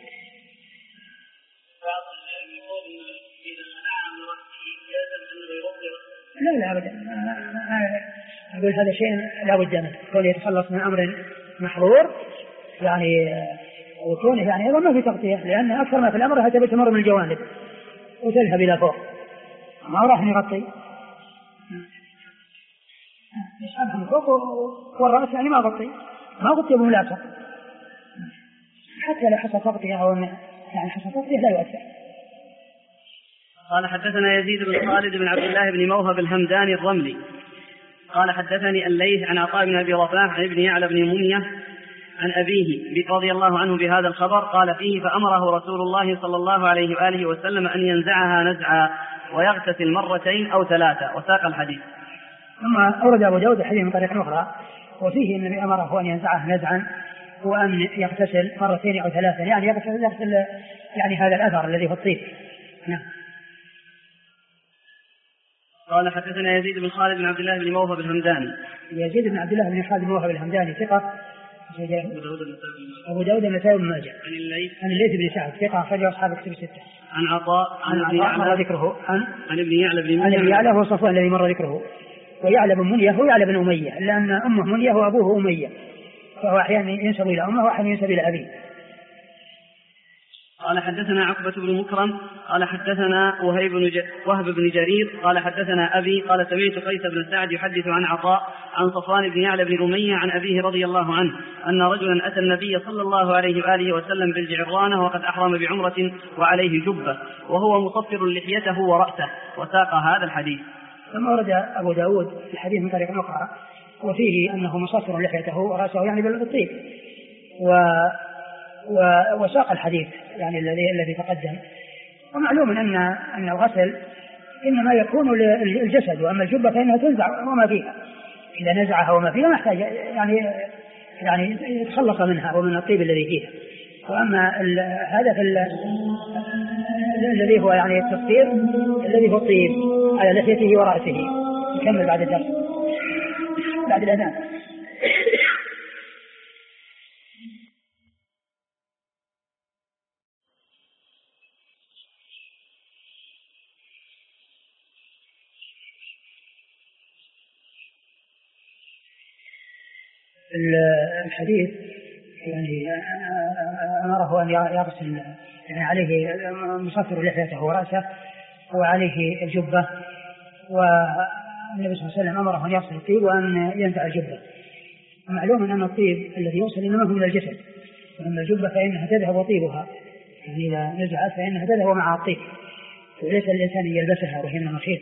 لا أبدا، أقول هذا شيء لا بد منه، كون يتخلص من أمر محظور يعني وكونه يعني أيضا ما في تغطية، لأن أكثر ما في الأمر هتبقى تمر من الجوانب وتذهب إلى فوق، ما راح نغطي يسحبها من فوق والرأس يعني ما غطي بملاصق، حتى لو حصل تغطية يعني حسب فقهه لا يؤثر. قال حدثنا يزيد بن خالد بن عبد الله بن موهب الهمداني الرملي قال حدثني الليث عن عطاء بن أبي رباح عن ابن يعلى بن منية عن أبيه رضي الله عنه بهذا الخبر قال فيه فأمره رسول الله صلى الله عليه وآله وسلم أن ينزعها نزعا ويغتسل مرتين أو ثلاثة وساق الحديث. ثم أورد أبو داود الحديث من طريق أخرى وفيه أن النبي أمره أن ينزعها نزعا وأن يغتسل مرتين أو ثلاثة يعني يغتسل يعني هذا الأثر الذي في الطيب. نعم. قال حدثنا يزيد بن خالد بن عبد الله بن موهب الهمداني. يزيد بن عبد الله بن خالد بن موهب الهمداني ثقة. أبو داود النسائي بن ماجه. عن الليث بن سعد ثقة أخرجه أصحاب الكتب الستة. عن عطاء عن مر ذكره عن ابن يعلى بن منية. عن ابن يعلى هو صفوان الذي مر ذكره. ويعلى بن منية هو يعلى بن أمية لأن أمه منية وأبوه أمية فهو أحيانا ينسب إلى أمه وأحيانا ينسب إلى أبيه. قال حدثنا عقبة بن مكرم قال حدثنا وهب بن جرير قال حدثنا أبي قال سمعت قيس بن سعد يحدث عن عطاء عن صفوان بن يعلى بن أمية عن أبيه رضي الله عنه أن رجلا أتى النبي صلى الله عليه وآله وسلم بالجعرانة وقد أحرم بعمرة وعليه جبة وهو مصفر لحيته ورأسه وساق هذا الحديث. ثم ورد أبو داود الحديث من طريق أخرى وفيه أنه مصفر لحيته ورأسه يعني بالطيب وساق الحديث يعني الذي تقدم. ومعلوم أن الغسل إنما يكون للجسد وأما الجبة فإنها تنزع وما فيها إذا نزعها وما فيها محتاج يعني يتخلص منها ومن الطيب الذي فيها. وأما هذا الذي هو يعني التصفير الذي هو الطيب على لحيته ورأسه. نكمل بعد الدرس بعد الأذان. الحديث يعني أمره أن يغسل يعني عليه مصفر لحيته ورأسه وعليه الجبة والنبي صلى الله عليه وسلم أمره أن يغسل الطيب وأن ينزع الجبة. معلوم أن الطيب الذي يوصل إنما هو من الجسد وأما الجبة فإنها تذهب طيبها يعني إذا نزعت فإنها تذهب مع الطيب وليس الإنسان يلبسها وهي من المخيط.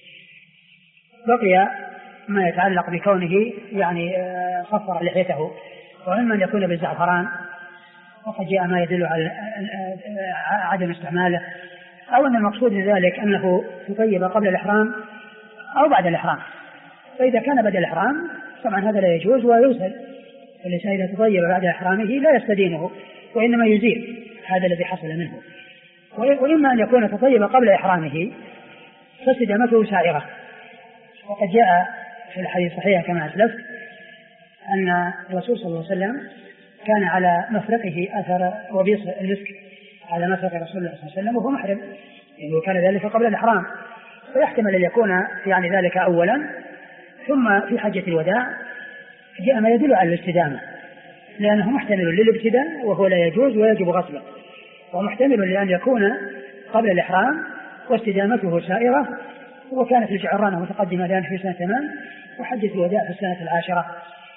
بقي ما يتعلق بكونه يعني صفر لحيته وإما أن يكون بالزعفران وقد جاء ما يدل على عدم استعماله أو أن المقصود من ذلك أنه تطيب قبل الإحرام أو بعد الإحرام. فإذا كان بعد الإحرام طبعا هذا لا يجوز ويوصل الإنسان إذا تطيب بعد إحرامه لا يستدينه وإنما يزيل هذا الذي حصل منه. وإما أن يكون تطيب قبل إحرامه فاستدامته سائغة وقد جاء في الحديث الصحيح كما أسلفت أن الرسول صلى الله عليه وسلم كان على مفرقه أثر وبيص المسك على مفرق رسول الله صلى الله عليه وسلم وهو محرم يعني وكان ذلك قبل الإحرام فيحتمل أن يكون يعني ذلك أولا ثم في حجة الوداع جاء ما يدل على الاستدامة لأنه محتمل للابتداء وهو لا يجوز ويجب غسله ومحتمل لأن يكون قبل الإحرام واستدامته سائرة وكانت الجعرانة متقدمة الآن في سنة 8 وحجة الوداع في السنة 10.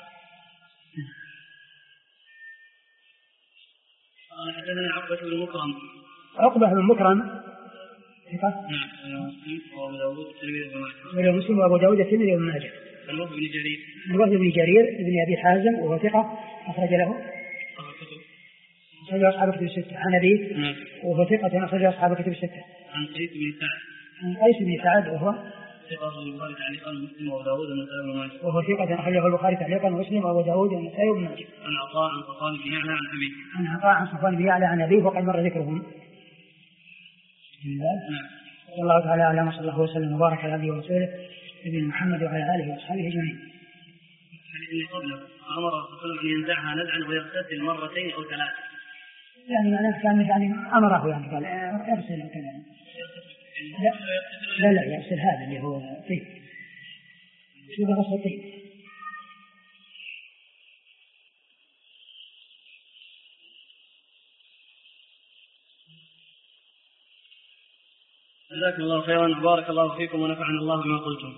حدثنا عقبة بن مكرم. عقبة بن مكرم ثقة. نعم. وأبو داود مسلم وأبو داود الترمذي وابن ماجه. الوهب بن جرير بن أبي حازم وهو ثقة أخرج له أخرج أصحاب الكتب الستة. عن أبيه وهو ثقة أخرج أصحاب الكتب الستة. عن قيس بن سعد. عن قيس بن سعد وهو ثقة البخاري تعليقا ومسلم وأبو داود والنسائي وابن ماجه. وهو ثقة أخرجه البخاري تعليقا ومسلم وأبو داود والنسائي وابن ماجه. عن عطاء عن صفوان بن يعلى عن أبيه. عن عطاء عن صفوان بن يعلى عن أبيه وقد مر ذكرهم. صلى الله تعالى على صلى الله وسلم وبارك على عبده ورسوله نبينا محمد وعلى آله وأصحابه أجمعين. الحديث قبله أمر الرسول أن ينزعها نزعا ويغتسل مرتين أو 3. يعني معناه كان يعني أمره يعني قال يغسل وكذا. لا يغسل هذا اللي هو طيب. شو غسل طيب؟ جزاكم الله خيرا بارك الله فيكم ونفعنا الله بما قلتم.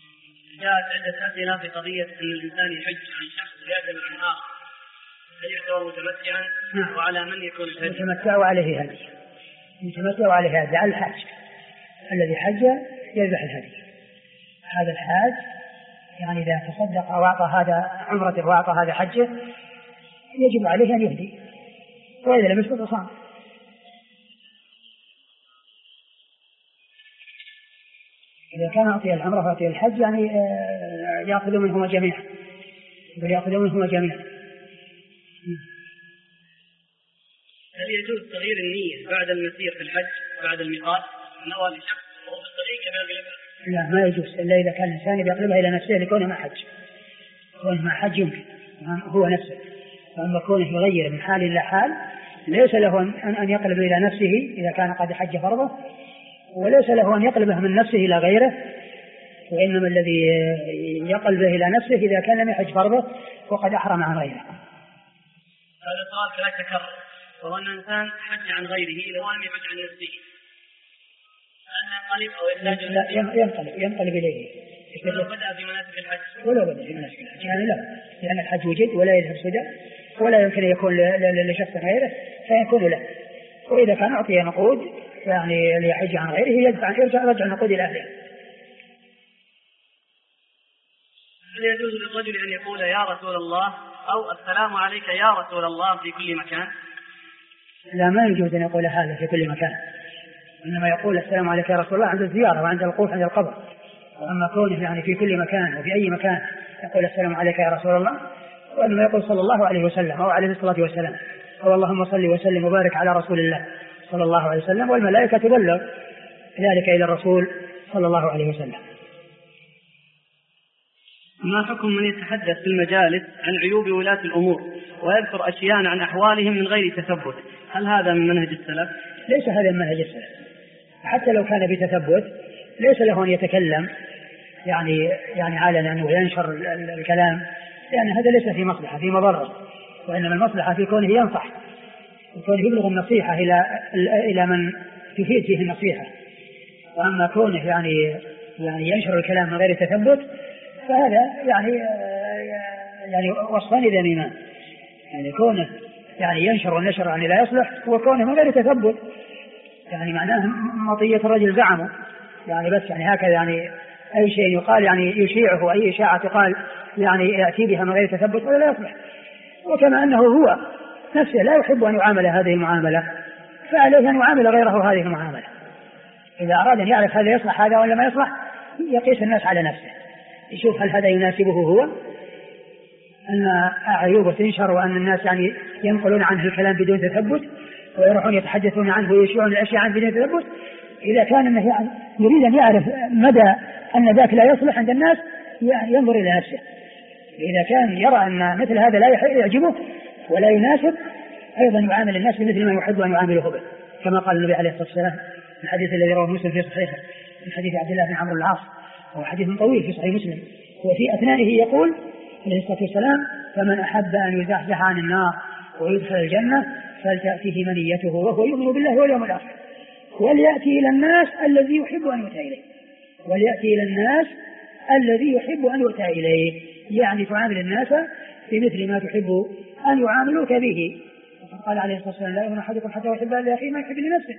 جاءت عدة أسئلة في قضية أن الإنسان يحج عن شخص ويأتي عن آخر هل يعتبر أو متمتعا وعلى من يكون الهدي؟ متمتع وعليه هدي، متمتع وعليه هدي على الحاج الذي حج يذبح الهدي. هذا الحاج يعني إذا تصدق أو أعطى هذا عمرته وأعطى هذا حجه يجب عليه أن يهدي، وإذا لم يسبق صام. إذا كان أعطي العمرة فأعطي الحج يعني يأخذ منهما جميعا، يأخذ منهما جميعا. هل يجوز تغيير النية بعد المسير في الحج بعد الميقات نوى لشخص وهو في الطريق كما يقلبها؟ لا، ما يجوز إلا إذا كان الإنسان يقلبها إلى نفسه لكونه مع حج، كونه مع حج يمكن هو نفسه. فأما كونه يغير من حال إلى حال ليس له أن يقلب إلى نفسه إذا كان قد حج فرضه، وليس له أن يقلبه من نفسه إلى غيره، وإنما الذي يقلبه إلى نفسه إذا كان لم يحج فرضه وقد أحرم عن غيره. هذا سؤال لا تكرر، وهو أن الإنسان حج عن غيره لو لم يحج عن نفسه أن ينقلب أو يحتاج ينقلب إليه ولو بدأ في مناسك الحج، ولو بدأ في مناسك الحج يعني لا، لأن الحج وجد ولا يذهب سدى ولا يمكن أن يكون لشخص غيره فيكون له. وإذا كان أعطي نقود يعني ليحج عن غيره يرجع النقود إلى أهله. هل يجوز للرجل أن يقول يا رسول الله أو السلام عليك يا رسول الله في كل مكان؟ لا، ما يجوز أن يقول هذا في كل مكان، إنما يقول السلام عليك يا رسول الله عند الزيارة وعند الوقوف عند القبر. وأما كونه يعني في كل مكان وفي أي مكان يقول السلام عليك يا رسول الله، وإنما يقول صلى الله عليه وسلم أو عليه الصلاة والسلام أو اللهم صل وسلم وبارك على رسول الله صلى الله عليه وسلم، والملائكة تبلغ ذلك إلى الرسول صلى الله عليه وسلم. ما حكم من يتحدث في المجالس عن عيوب ولاة الأمور ويذكر أشياء عن أحوالهم من غير تثبت؟ هل هذا من منهج السلف؟ ليس هذا من منهج السلف، حتى لو كان بتثبت ليس له أن يتكلم يعني علنا وينشر الكلام، لأن هذا ليس في مصلحة، في مضرة، وإنما المصلحة في كونه ينصح وكونه يبلغ النصيحة إلى من تفيد فيه النصيحة. وأما كونه يعني ينشر الكلام من غير تثبت فهذا يعني وصفان ذميمان، يعني كونه يعني ينشر والنشر يعني لا يصلح، وكونه من غير تثبت يعني معناه مطية الرجل زعمه يعني بس يعني هكذا يعني أي شيء يقال يعني يشيعه وأي إشاعة تقال يعني يأتي بها من غير تثبت ولا لا يصلح. وكما أنه هو نفسه لا يحب أن يعامل هذه المعاملة فعليه أن يعامل غيره هذه المعاملة. إذا أراد أن يعرف هذا يصلح هذا ولا ما يصلح يقيس الناس على نفسه، يشوف هل هذا يناسبه هو أن عيوبه تنشر وأن الناس يعني ينقلون عنه الكلام بدون تثبت ويروحون يتحدثون عنه ويشيعون الأشياء عنه بدون تثبت. إذا كان أنه يعني يريد أن يعرف مدى أن ذاك لا يصلح عند الناس ينظر إلى نفسه. إذا كان يرى أن مثل هذا لا يعجبه ولا يناسب أيضا يعامل الناس بمثل ما يحب أن يعامله به، كما قال النبي عليه الصلاة والسلام في الحديث الذي رواه مسلم في صحيحه من حديث عبد الله بن عمرو العاص، وهو حديث طويل في صحيح مسلم، وفي أثنائه يقول عليه الصلاة والسلام: فمن أحب أن يزحزح عن النار ويدخل الجنة فلتأتيه منيته وهو يؤمن بالله واليوم الآخر وليأتي إلى الناس الذي يحب أن يؤتى إليه، وليأتي إلى الناس الذي يحب أن يؤتى إليه، يعني تعامل الناس بمثل ما تحب أن يعاملوك به. وقد قال عليه الصلاة والسلام: لا يؤمن أحدكم حتى يحب لأخيه ما يحب لنفسه.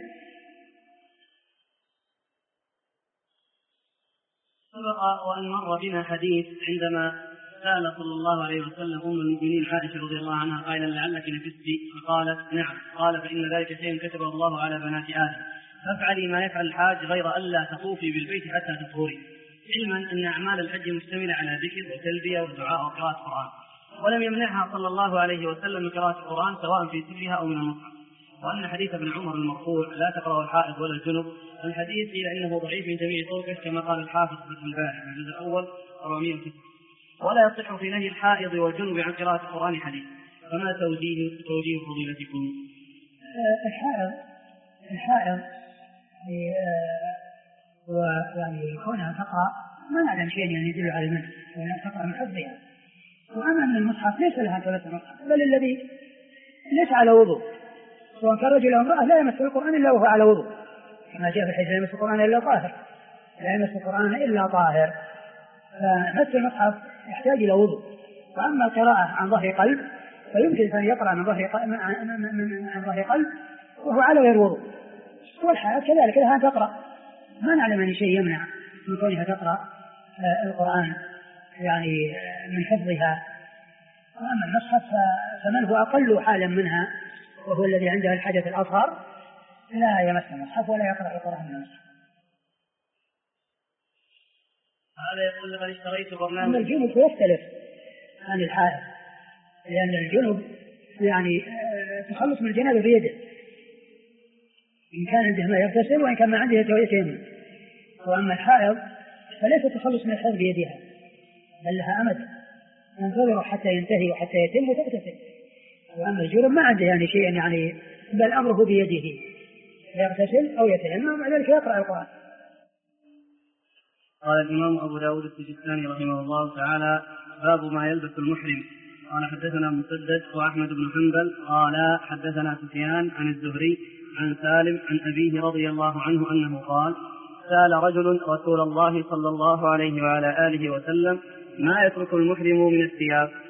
سبق وأن مر بنا حديث عندما سأل صلى الله عليه وسلم أم المؤمنين عائشة رضي الله عنها قائلا: لعلك نفست؟ فقالت: نعم. قال: فإن ذلك شيء كتبه الله على بنات آدم، فافعلي ما يفعل الحاج غير ألا تطوفي بالبيت حتى تطهري، علما أن أعمال الحج مشتملة على ذكر وتلبية ودعاء وقراءة القرآن، ولم يمنعها صلى الله عليه وسلم من قراءة القرآن سواء في سرها أو من المصحف. وأن حديث ابن عمر المرفوع لا تقرأ الحائض ولا الجنب، الحديث قيل إنه ضعيف من جميع طرقه كما قال الحافظ في الباري في الجزء الأول 409، ولا يصح في نهي الحائض والجنب عن قراءة القرآن حديث. فما توجيه فضيلتكم؟ الحائض ويعني كونها تقرأ ما نعلم شيء يعني يدل على المنع، وأنها تقرأ من حفظها. وأما من المصحف ليس لها ثلاث مصحف، بل الذي ليس على وضوء سواء كان رجل أو امرأة لا يمس القرآن إلا وهو على وضوء، كما جاء في الحديث: لا يمس القرآن إلا طاهر، لا يمس القرآن إلا طاهر. فمس المصحف يحتاج إلى وضوء. وأما القراءة عن ظهر قلب ويمكن أن يقرأ من ظهر قلب وهو على غير وضوء، والحائض كذلك لها تقرأ، ما نعلم أن شيء يمنع من كونها تقرأ القرآن يعني من حفظها. وأما المصحف فمن هو أقل حالا منها وهو الذي عنده الحدث الأصغر لا يمس المصحف ولا يقرأ القرآن من المصحف. هذا يقول لقد اشتريت برنامج. أما الجنب يختلف عن الحائض، لأن الجنب يعني تخلص من الجنابة بيده، إن كان عنده ما يغتسل وإن كان ما عنده يتيمم. وأما الحائض فليس تخلص من الحيض بيدها، بل لها أمد تنتظر حتى ينتهي وحتى يتم وتغتسل. وأما الجنب ما عنده يعني شيء يعني، بل أمره بيده، يغتسل أو يتيمم ومع ذلك يقرأ القرآن. قال الإمام أبو داود السجستاني رحمه الله تعالى: باب ما يلبس المحرم. قال حدثنا مسدد وأحمد بن حنبل قال حدثنا سفيان عن الزهري عن سالم عن أبيه رضي الله عنه أنه قال: سأل رجل رسول الله صلى الله عليه وعلى آله وسلم: ما يترك المحرم من الثياب؟